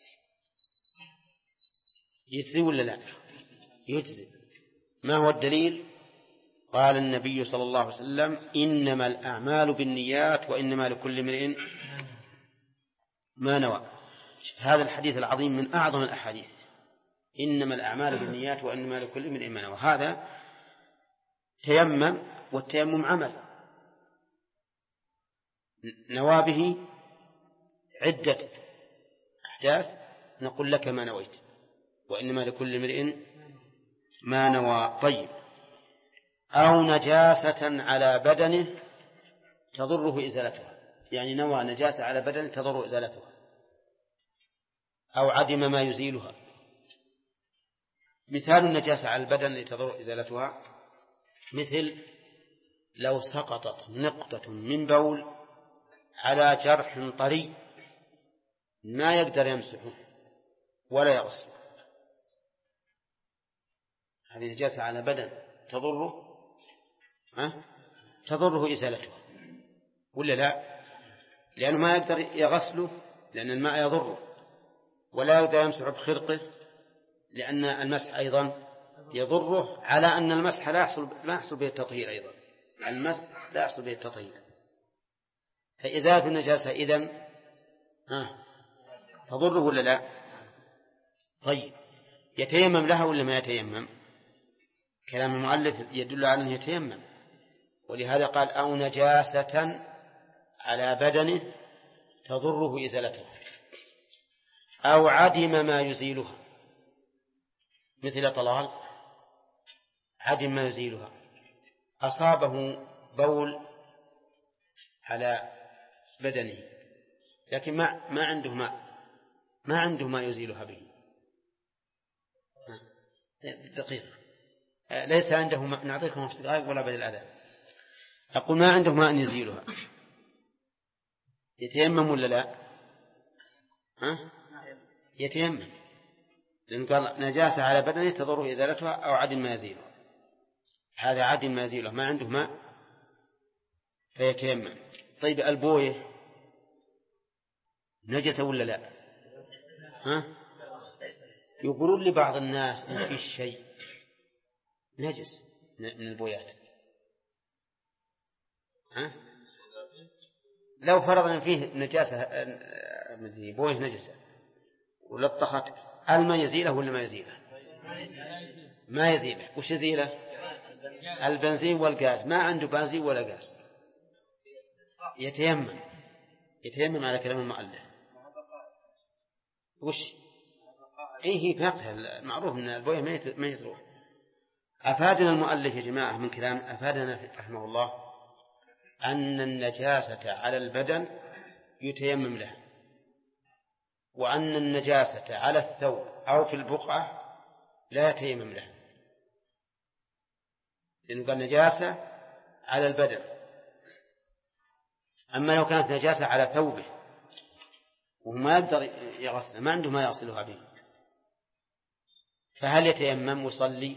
يجزي ولا لا؟ يجزي. ما هو الدليل؟ قال النبي صلى الله عليه وسلم إنما الأعمال بالنيات وإنما لكل امرئ ما نوى. هذا الحديث العظيم من أعظم الأحاديث، إنما الأعمال بالنيات وإنما لكل امرئ ما نوى. هذا تيمم، والتيمم عمل نوى به عدة أحداث، نقول لك ما نويت، وإنما لكل امرئ ما نوى. طيب، أو نجاسة على بدنه تضره إزالتها، يعني نوى نجاسة على بدنه تضر إزالتها، أو عدم ما يزيلها. مثال النجاسة على البدن تضر إزالتها مثل لو سقطت نقطة من بول على جرح طري ما يقدر يمسحه ولا يغسله، هذه نجاسة على بدن تضره إزالتها ولا لا؟ لأنه ما يقدر يغسله لأن الماء يضره، ولا يقدر يمسح بخرقه لأن المسح أيضا يضره، على أن المسح لا يحصل به التطهير أيضا، المسح لا يحصل به التطهير. فإزالة النجاسة إذن تضره ولا لا؟ طيب، يتيمم لها ولا ما يتيمم؟ كلام المؤلف يدل على أنه يتيمم، ولهذا قال أو نجاسة على بدنه تضره إزالتها، أو عدم ما يزيلها، مثل طلال عدم ما يزيلها، أصابه بول على بدنه لكن ما عنده ما يزيلها به، دقيق، ليس عنده ماء، نعطيكم في دقائق ولا بدل الأذى. أقول ما عنده ماء يزيلها، يتيمم ولا لا؟ يتيمم، لأنه قال نجاسة على بدنه تضره إزالتها أو عدم ما يزيله. هذا عدم ما يزيله، ما عنده ماء فيتيمم. طيب البوية نجسة ولا لا؟ يقولون لبعض الناس إن في شيء نجس من البويات. لو فرضنا فيه نجاسة بويه نجسة ولطخت، الماء يزيله ولا ما يزيله؟ ما يزيله. وش يزيله؟ البنزين والغاز. ما عنده بنزين ولا غاز، يتيمم على كلام المؤلف. وش هي فقه المعروف من البويه ما يتروح. أفادنا المؤلف يا جماعة من كلام أفادنا رحمه الله أن النجاسة على البدن يتيمم لها، وأن النجاسة على الثوب أو في البقعة لا يتيمم لها، لأنه قال نجاسة على البدن. أما لو كانت نجاسة على ثوبه وهو ما يقدر يغسلها، ما عنده ما يغسلها به، فهل يتيمم ويصلي؟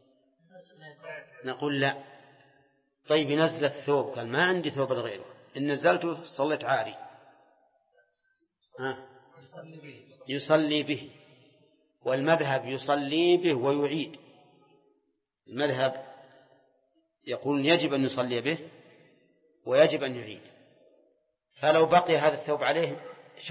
نقول لا. طيب نزل الثوب، قال ما عندي ثوب غيره، إن نزلته صليت عاري، يصلي به. والمذهب يصلي به ويعيد. المذهب يقول يجب أن يصلي به ويجب أن يعيد. فلو بقي هذا الثوب عليه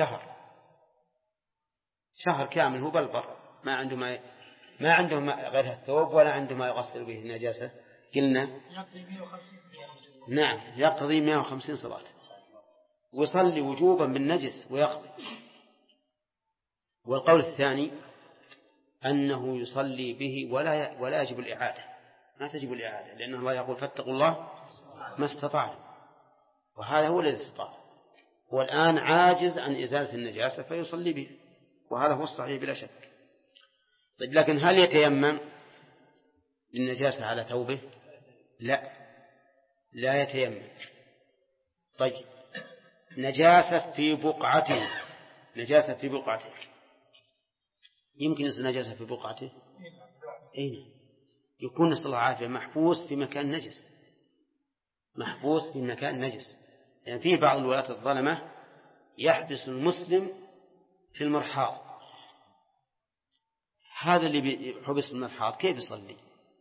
شهر كامل هو بلبر، ما عنده ما غير الثوب ولا عنده ما يغسل به النجاسة، قلنا نعم يقضي 150 صلاة ويصلي وجوبا بالنجس ويقضي. والقول الثاني أنه يصلي به ولا يجب الإعادة، ما تجب الإعادة، لأن الله يقول فاتقوا الله ما استطعتم، وهذا هو الذي استطاع. والآن عاجز عن إزالة النجاسة فيصلي به، وهذا هو الصحيح بلا شك. طيب لكن هل يتيمم للنجاسة على ثوبه؟ لا يتيمم. طيب نجاسة في بقعته يمكن يصير نجاسة في بقعته؟ يكون نسأل الله العافية محبوس في مكان نجس، يعني في بعض الولاة الظلمة يحبس المسلم في المرحاض، هذا اللي حبس في المرحاض كيف يصلي؟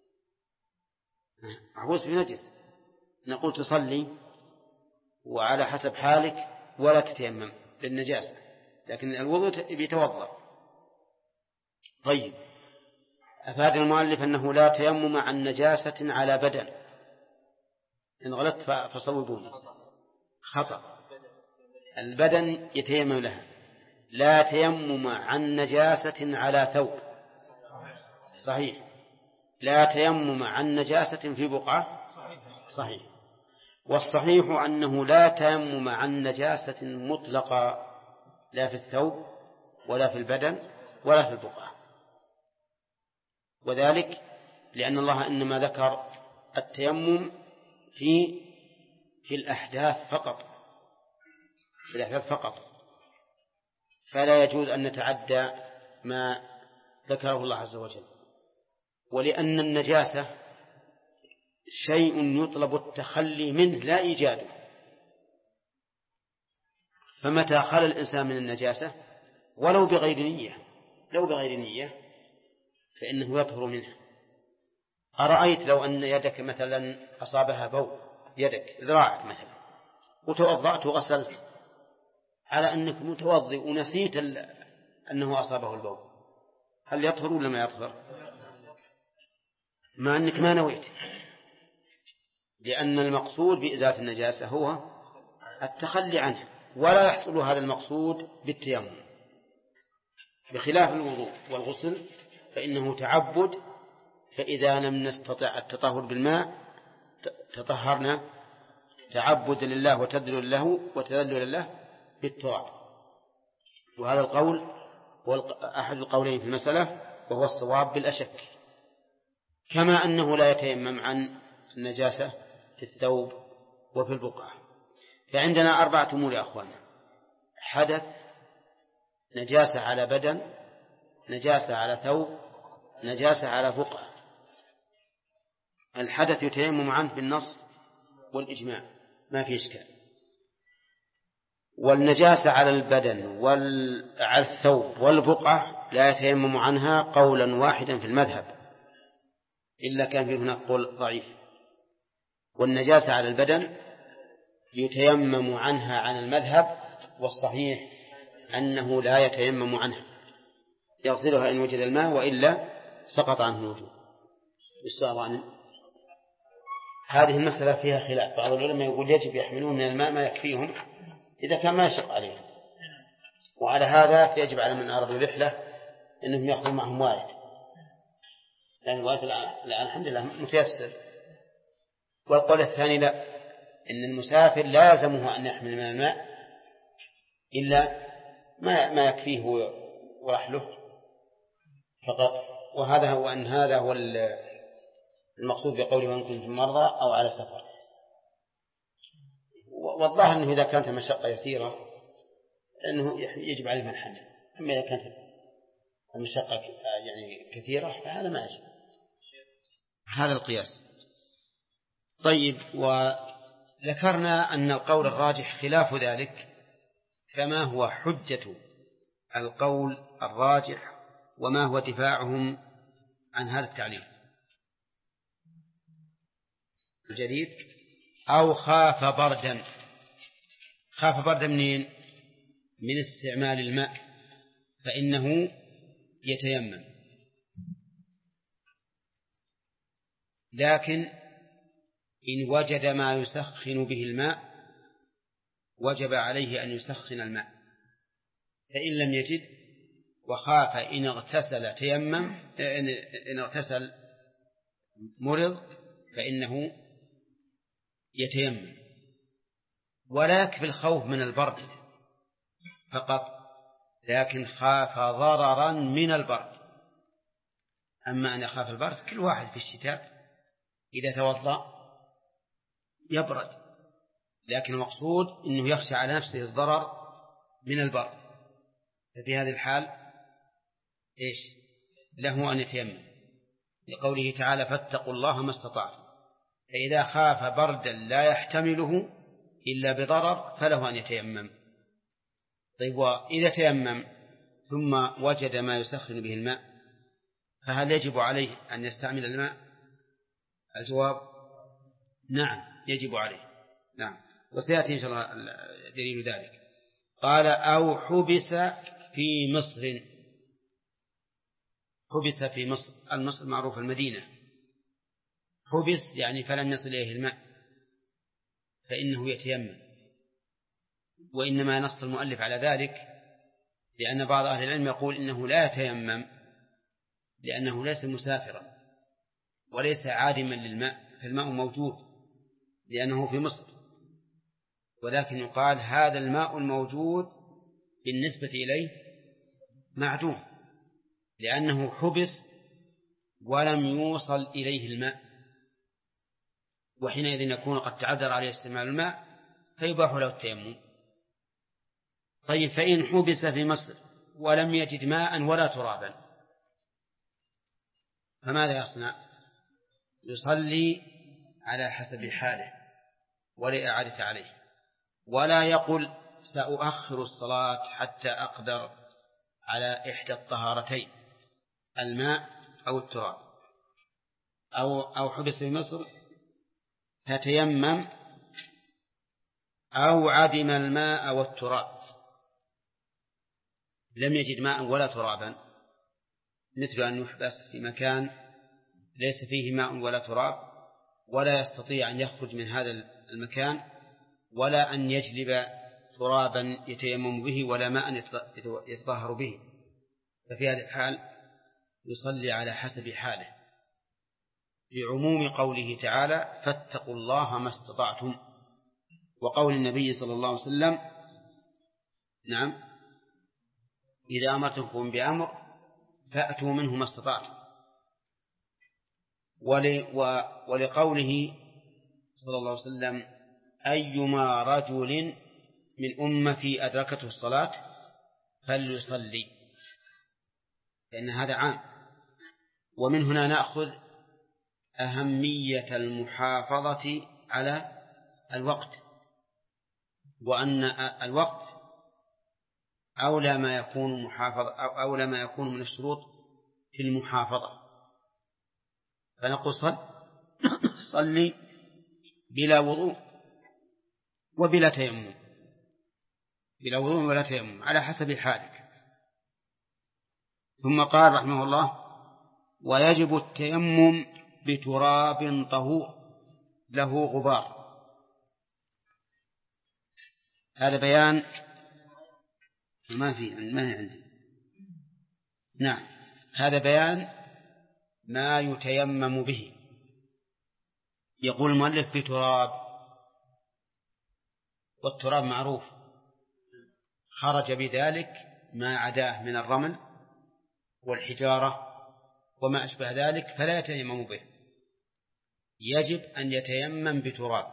محبوس في نجس. نقول تصلي وعلى حسب حالك ولا تتيمم للنجاسة، لكن الوضوء بيتوضأ. طيب أفاد المؤلف أنه لا تيمم عن نجاسة على بدن. إن غلطت فصوبوني. خطأ. البدن يتيمم لها، لا تيمم عن نجاسة على ثوب. صحيح. لا تيمم عن نجاسة في بقعة. صحيح. والصحيح أنه لا تيمم عن نجاسة مطلقة، لا في الثوب ولا في البدن ولا في البقعة، وذلك لأن الله إنما ذكر التيمم في الأحداث فقط، فلا يجوز أن نتعدى ما ذكره الله عز وجل. ولأن النجاسة شيء يطلب التخلي منه لا إيجاده، فمتى خلى الإنسان من النجاسة ولو بغير نية فإنه يطهر منها. أرأيت لو أن يدك مثلا أصابها بول، يدك ذراعك مثلا، وتوضأت وغسلت على أنك متوضئ ونسيت أنه أصابه البول، هل يطهر ولا ما يطهر؟ مع أنك ما نويت، لأن المقصود بإزالة النجاسة هو التخلي عنها، ولا يحصل هذا المقصود بالتيمم، بخلاف الوضوء والغسل فإنه تعبد، فإذا لم نستطع التطهر بالماء تطهرنا تعبد لله وتذلل له بالتراب. وهذا القول هو أحد القولين في المسألة، وهو الصواب بلا شك. كما أنه لا يتيمم عن النجاسة في الثوب وفي البقعة. فعندنا 4 أمور يا أخوانا: حدث نجاسة على بدن، نجاسة على ثوب، نجاسة على بقعة. الحدث يتيمم عنه بالنص والإجماع، ما في إشكال. والنجاسة على البدن وعلى الثوب والبقعة لا يتيمم عنها قولا واحدا في المذهب، إلا كان في هناك قول ضعيف. والنجاسة على البدن يتيمم عنها عن المذهب، والصحيح أنه لا يتيمم عنها، يغسلها إن وجد الماء، وإلا سقط عنه الوجود. بالسؤال عن هذه المسألة فيها خلاف، بعض العلماء يقول يجب يحملون من الماء ما يكفيهم إذا كان ما يشق عليهم، وعلى هذا يجب على من أرادوا رحلة أنهم يأخذوا معهم وارد، لأن الوارد الآن الحمد لله متيسر. والقول الثاني لا، إن المسافر لا يلزمه أن يحمل من الماء إلا ما يكفيه ورحله فقط. وهذا هو أن هذا هو المقصود بقوله وإن كنتم مرضى أو على سفر. والله أنه إذا كانت المشقة يسيرة أنه يجب عليه الحمل، أما إذا كانت المشقة يعني كثيرة فهذا ما يجب. هذا القياس. طيب، وذكرنا أن القول الراجح خلاف ذلك، فما هو حجة القول الراجح وما هو دفاعهم عن هذا التعليل الجديد؟ أو خاف بردا. خاف بردا منين؟ من استعمال الماء فإنه يتيمم، لكن إن وجد ما يسخن به الماء وجب عليه أن يسخن الماء، فإن لم يجد وخاف إن اغتسل تيمم، إن اغتسل مرض فإنه يتيمم. ولا يكفي الخوف من البرد فقط، لكن خاف ضررا من البرد. أما أن يخاف البرد، كل واحد في الشتاء إذا توضأ يبرد، لكن المقصود أنه يخشى على نفسه الضرر من البرد، ففي هذه الحال إيش له؟ أن يتيمم، لقوله تعالى فاتقوا الله ما استطعتم. فإذا خاف بردا لا يحتمله إلا بضرر فله أن يتيمم. طيب، وإذا تيمم ثم وجد ما يسخن به الماء فهل يجب عليه أن يستعمل الماء؟ الجواب نعم، يجب عليه. نعم، وسيأتي إن شاء الله دليل ذلك. قال أو حبس في مصر. حبس في مصر، المصر معروف المدينة، حبس يعني فلم يصل إليه الماء فإنه يتيمم. وإنما نص المؤلف على ذلك لأن بعض أهل العلم يقول إنه لا يتيمم لأنه ليس مسافرا وليس عادما للماء، فالماء موجود لأنه في مصر، ولكن يقال هذا الماء الموجود بالنسبة إليه معدوم، لأنه حبس ولم يوصل إليه الماء، وحينئذ يكون قد تعذر عليه استعمال الماء فيباح له التيمم. طيب، فإن حبس في مصر ولم يجد ماء ولا ترابا فماذا يصنع؟ يصلي على حسب حاله ولا إعادة عليه، ولا يقل سأؤخر الصلاة حتى أقدر على إحدى الطهارتين الماء أو التراب. أو حبس في مصر فتيمم أو عدم الماء والتراب، لم يجد ماء ولا ترابا، مثل أن يحبس في مكان ليس فيه ماء ولا تراب ولا يستطيع أن يخرج من هذا المكان، ولا أن يجلب ترابا يتيمم به ولا ماء يتطهر به، ففي هذه الحال يصلي على حسب حاله، لعموم قوله تعالى فاتقوا الله ما استطعتم، وقول النبي صلى الله عليه وسلم نعم إذا أمرتكم بأمر فأتوا منه ما استطعتم، ولقوله صلى الله عليه وسلم أيما رجل من أمتي أدركته الصلاة فليصلي، لأن هذا عام. ومن هنا نأخذ أهمية المحافظة على الوقت، وأن الوقت أولى ما يكون محافظة أو أولى ما يكون من الشروط في المحافظة. فنقول صلي بلا وضوء وبلا تيمم، بلا وضوء ولا تيمم على حسب حالك. ثم قال رحمه الله: ويجب التيمم بتراب طهور له غبار. هذا بيان ما هي عندي. نعم، هذا بيان ما يتيمم به. يقول المؤلف بتراب، والتراب معروف خرج بذلك ما عداه من الرمل والحجارة وما أشبه ذلك، فلا يتيمم به، يجب أن يتيمم بتراب.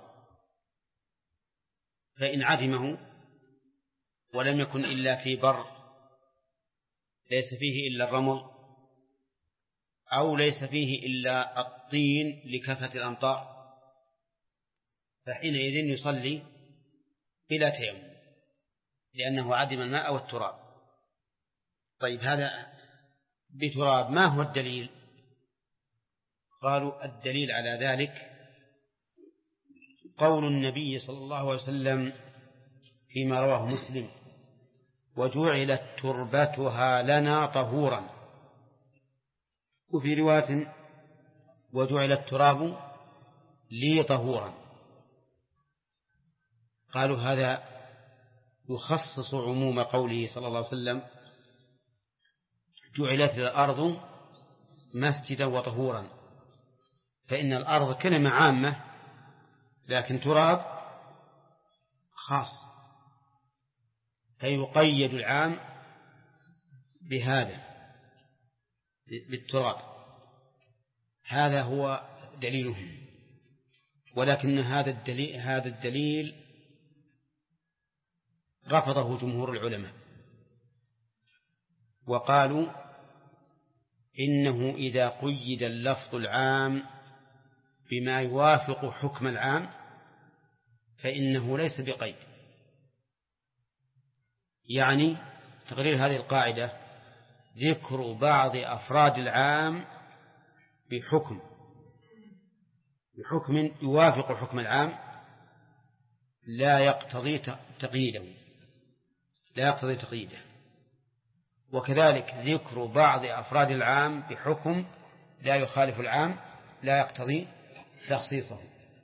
فإن عدمه ولم يكن إلا في بر ليس فيه إلا الرمل، أو ليس فيه إلا الطين لكثرة الأمطار، فحينئذ يصلي بلا تيمم لأنه عدم الماء والتراب. طيب، هذا بتراب، ما هو الدليل؟ قالوا الدليل على ذلك قول النبي صلى الله عليه وسلم فيما رواه مسلم: وجعلت تربتها لنا طهورا. وفي رواية: وجعل التراب لي طهورا. قالوا هذا يخصص عموم قوله صلى الله عليه وسلم: جعلت الأرض مسجدا وطهورا، فإن الأرض كلمة عامة لكن تراب خاص، فيقيد العام بهذا بالتراب. هذا هو دليلهم. ولكن هذا الدليل رفضه جمهور العلماء، وقالوا إنه إذا قيد اللفظ العام بما يوافق حكم العام فإنه ليس بقيد. يعني تقرير هذه القاعدة: ذكر بعض أفراد العام بحكم يوافق حكم العام لا يقتضي تقييده، وكذلك ذكر بعض أفراد العام بحكم لا يخالف العام لا يقتضي تخصيصه.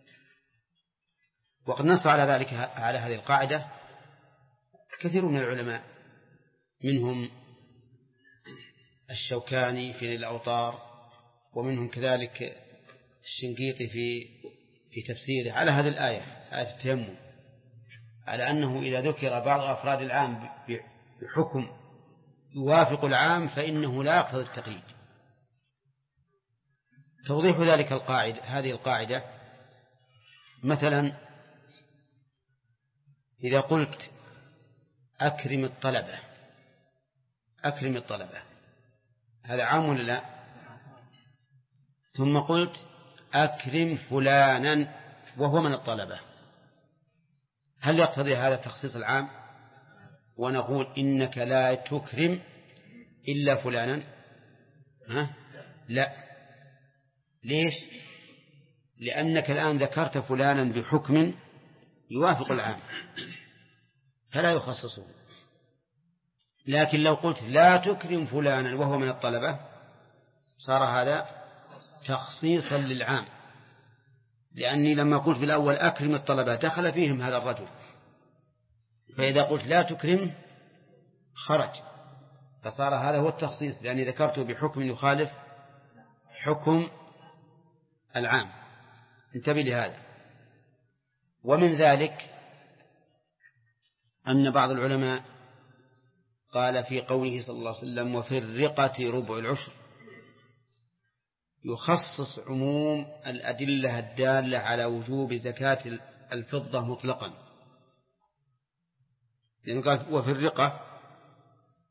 وقد نص على ذلك، على هذه القاعدة، كثير من العلماء، منهم الشوكاني في الأوطار، ومنهم كذلك الشنقيطي في تفسيره على هذه الآية، آية التيمم، على أنه إذا ذكر بعض أفراد العام بحكم يوافق العام فإنه لا يقتضي التقييد. توضيح ذلك هذه القاعدة: مثلا إذا قلت أكرم الطلبة، هذا عام ولا لا؟ ثم قلت أكرم فلانا وهو من الطلبة، هل يقتضي هذا تخصيص العام ونقول إنك لا تكرم إلا فلانا؟ لا. ليش؟ لأنك الآن ذكرت فلانا بحكم يوافق العام فلا يخصصه. لكن لو قلت لا تكرم فلانا وهو من الطلبة صار هذا تخصيصا للعام، لأني لما قلت في الأول أكرم الطلبة دخل فيهم هذا الرجل، فإذا قلت لا تكرم خرج، فصار هذا هو التخصيص، لأني ذكرته بحكم يخالف حكم العام. انتبه لهذا. ومن ذلك أن بعض العلماء قال في قوله صلى الله عليه وسلم: وفي الرقة ربع العشر، يخصص عموم الأدلة الدالة على وجوب زكاة الفضة مطلقا، لأنه قال وفي الرقة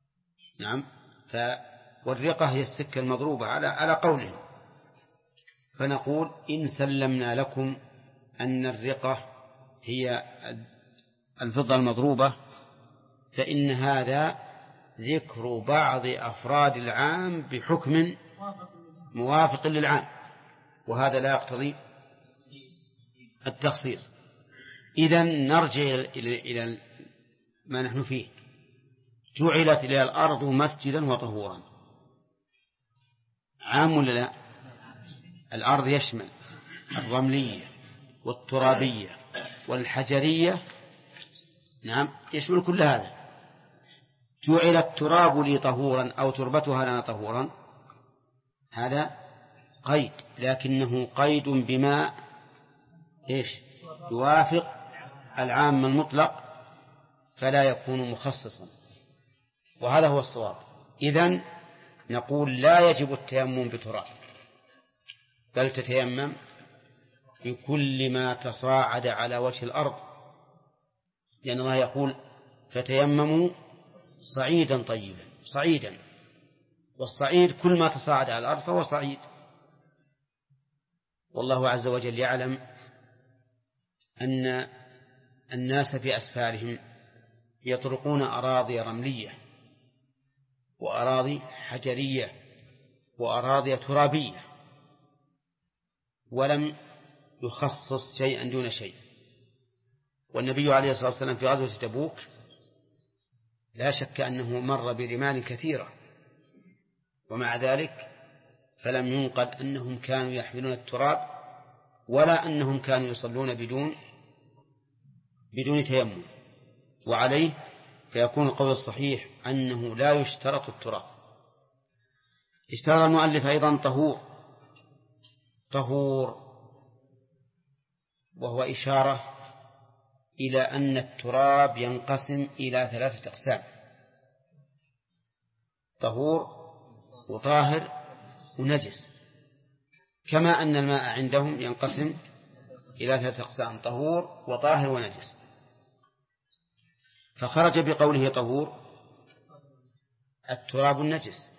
نعم. والرقة هي السكة المضروبة على قولهم. فنقول إن سلمنا لكم أن الرقة هي الفضة المضروبة، فإن هذا ذكر بعض أفراد العام بحكم موافق للعام، وهذا لا يقتضي التخصيص. إذن نرجع إلى ما نحن فيه. جعلت إلى الأرض مسجدا وطهورا، عام ولا لا؟ الأرض يشمل الرملية والترابية والحجرية، نعم، يشمل كل هذا. جعل التراب لي طهورا أو تربتها لنا طهورا، هذا قيد، لكنه قيد بما يوافق العام المطلق، فلا يكون مخصصا، وهذا هو الصواب. إذن نقول لا يجب التيمم بتراب، بل تتيمم بكل ما تصاعد على وجه الأرض، لأن الله يقول فتيمموا صعيدا طيبا، صعيدا، والصعيد كل ما تصاعد على الأرض فهو صعيد. والله عز وجل يعلم أن الناس في أسفارهم يطرقون أراضي رملية وأراضي حجرية وأراضي ترابية، ولم يخصص شيئا دون شيء. والنبي عليه الصلاة والسلام في غزوة تبوك لا شك أنه مر برمال كثيرة، ومع ذلك فلم ينقل أنهم كانوا يحملون التراب ولا أنهم كانوا يصلون بدون تيمم. وعليه فيكون القول الصحيح أنه لا يشترط التراب. اشترط المؤلف أيضا طهور، وهو إشارة إلى أن التراب ينقسم إلى 3 أقسام: طهور وطاهر ونجس، كما أن الماء عندهم ينقسم إلى 3 أقسام: طهور وطاهر ونجس. فخرج بقوله طهور التراب النجس،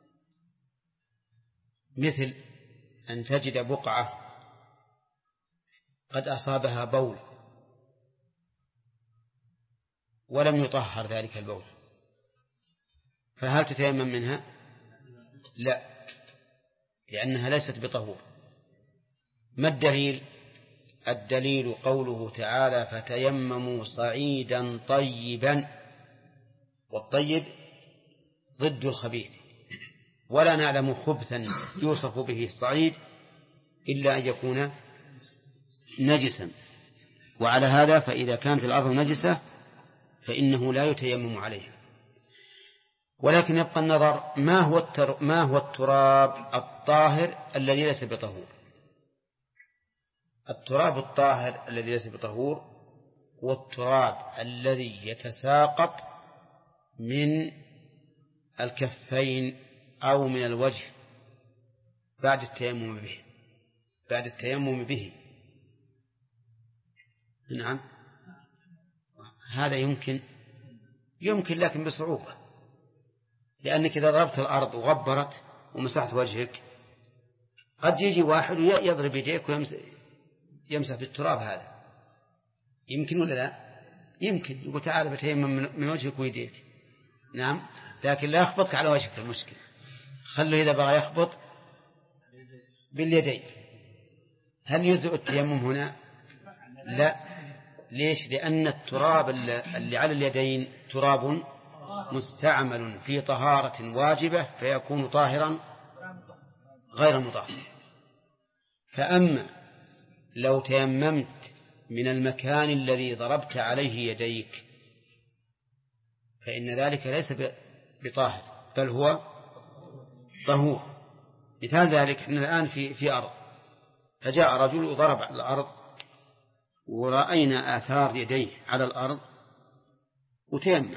مثل أن تجد بقعة قد أصابها بول ولم يطهر ذلك البول، فهل تتيمم منها؟ لا، لأنها ليست بطهور. ما الدليل؟ الدليل قوله تعالى فتيمموا صعيدا طيبا، والطيب ضد الخبيث، ولا نعلم خبثا يوصف به الصعيد إلا أن يكون نجسا. وعلى هذا فإذا كانت الأرض نجسة فإنه لا يتيمم عليها. ولكن يبقى النظر ما هو التراب الطاهر الذي ليس بطهور. التراب الطاهر الذي ليس بطهور هو التراب الذي يتساقط من الكفين أو من الوجه بعد التيمم به. نعم، هذا يمكن لكن بصعوبة، لأنك إذا ضربت الأرض وغبرت ومسحت وجهك قد يجي واحد يضرب يديك ويمسح بالتراب. هذا يمكن ولا لا؟ يمكن. يقول تعال بتيمم من وجهك ويديك، نعم، لكن لا يخبطك على وجهك. المشكلة خلوا إذا بغى يخبط باليدين. هل يجزئ التيمم هنا؟ لا. ليش؟ لأن التراب اللي على اليدين تراب مستعمل في طهارة واجبة، فيكون طاهرا غير مطهر. فأما لو تيممت من المكان الذي ضربت عليه يديك فإن ذلك ليس بطاهر، بل هو طهور. مثال ذلك إحنا الآن في أرض، فجاء رجل وضرب على الأرض ورأينا آثار يديه على الأرض وتيمم،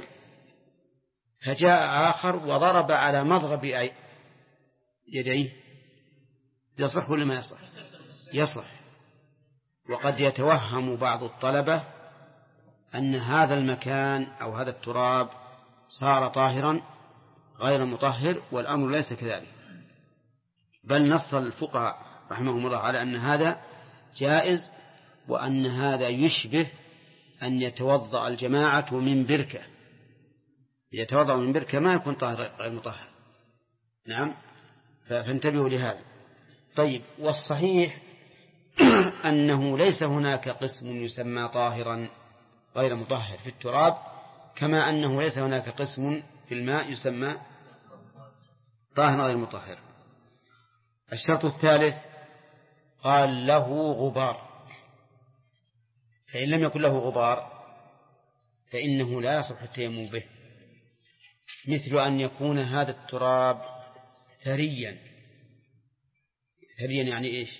فجاء آخر وضرب على مضرب يديه، يصح ولا ما يصح؟ يصح. وقد يتوهم بعض الطلبة أن هذا المكان أو هذا التراب صار طاهرا غير مطهر، والأمر ليس كذلك، بل نص الفقهاء رحمهم الله على أن هذا جائز، وأن هذا يشبه أن يتوضأ الجماعة من بركة، يتوضأ من بركة ما يكون طاهر غير مطهر. نعم، فانتبهوا لهذا. طيب، والصحيح أنه ليس هناك قسم يسمى طاهرا غير مطهر في التراب، كما أنه ليس هناك قسم في الماء يسمى طاهرا غير مطهر. الشرط الثالث قال له غبار، فإن لم يكن له غبار فإنه لا يصح التيمم به، مثل أن يكون هذا التراب ثريا. ثريا يعني إيش؟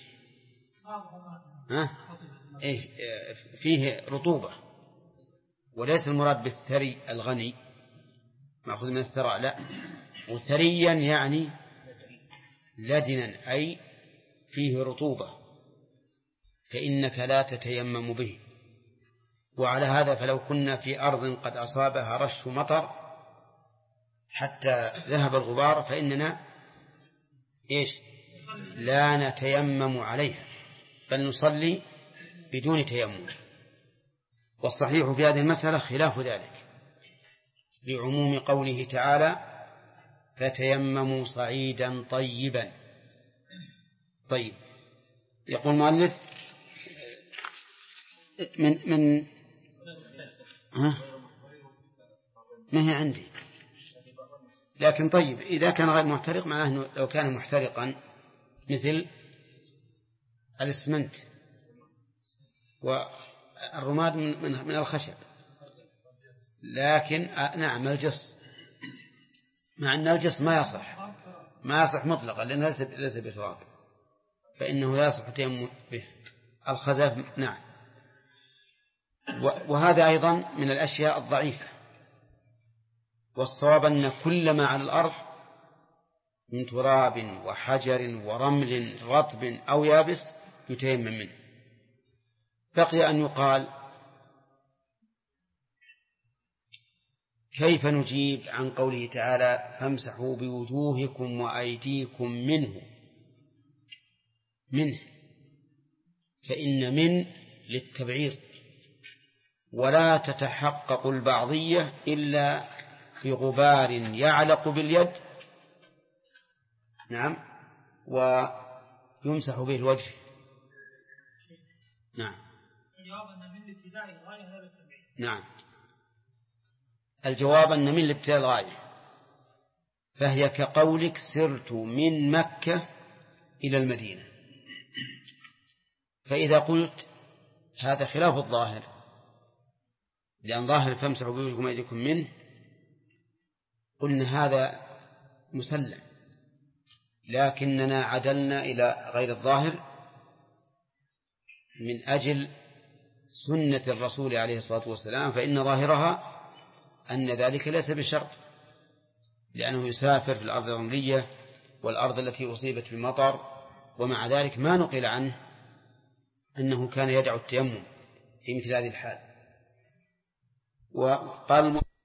إيش؟ فيه رطوبة، وليس المراد بالثري الغني مأخوذ من الثراء، لا، وثريا يعني لدنا أي فيه رطوبة، فإنك لا تتيمم به. وعلى هذا فلو كنا في أرض قد أصابها رش مطر حتى ذهب الغبار فإننا إيش؟ لا نتيمم عليها، بل نصلي بدون تيمم. والصحيح في هذه المسألة خلاف ذلك، لعموم قوله تعالى فتيمموا صعيدا طيبا. طيب، يقول المؤلف من ما هي عندي، لكن طيب إذا كان غير محترق معناه أنه لو كان محترقا مثل الإسمنت والرماد من الخشب، لكن نعم الجص، مع أن الجص ما يصح مطلقا لأنه ليس بتراب، فإنه لا يصح التيمم به. الخزف نعم. وهذا أيضا من الأشياء الضعيفة، والصواب أن كل ما على الأرض من تراب وحجر ورمل رطب أو يابس يتيمم منه. بقي أن يقال كيف نجيب عن قوله تعالى فامسحوا بوجوهكم وأيديكم منه، فإن من للتبعيض، ولا تتحقق البعضية إلا في غبار يعلق باليد، نعم، ويمسح به الوجه. نعم، نعم، الجواب أن من الابتداء الغاية، فهي كقولك سرت من مكة إلى المدينة. فإذا قلت هذا خلاف الظاهر، لأن ظاهر فامسحوا بوجوهكم وأيديكم منه، قلنا هذا مسلم، لكننا عدلنا إلى غير الظاهر من أجل سنة الرسول عليه الصلاة والسلام، فإن ظاهرها أن ذلك ليس بشرط، لأنه يسافر في الأرض الرملية والأرض التي أصيبت بالمطر، ومع ذلك ما نقل عنه أنه كان يدعو التيمم في مثل هذه الحال. وقال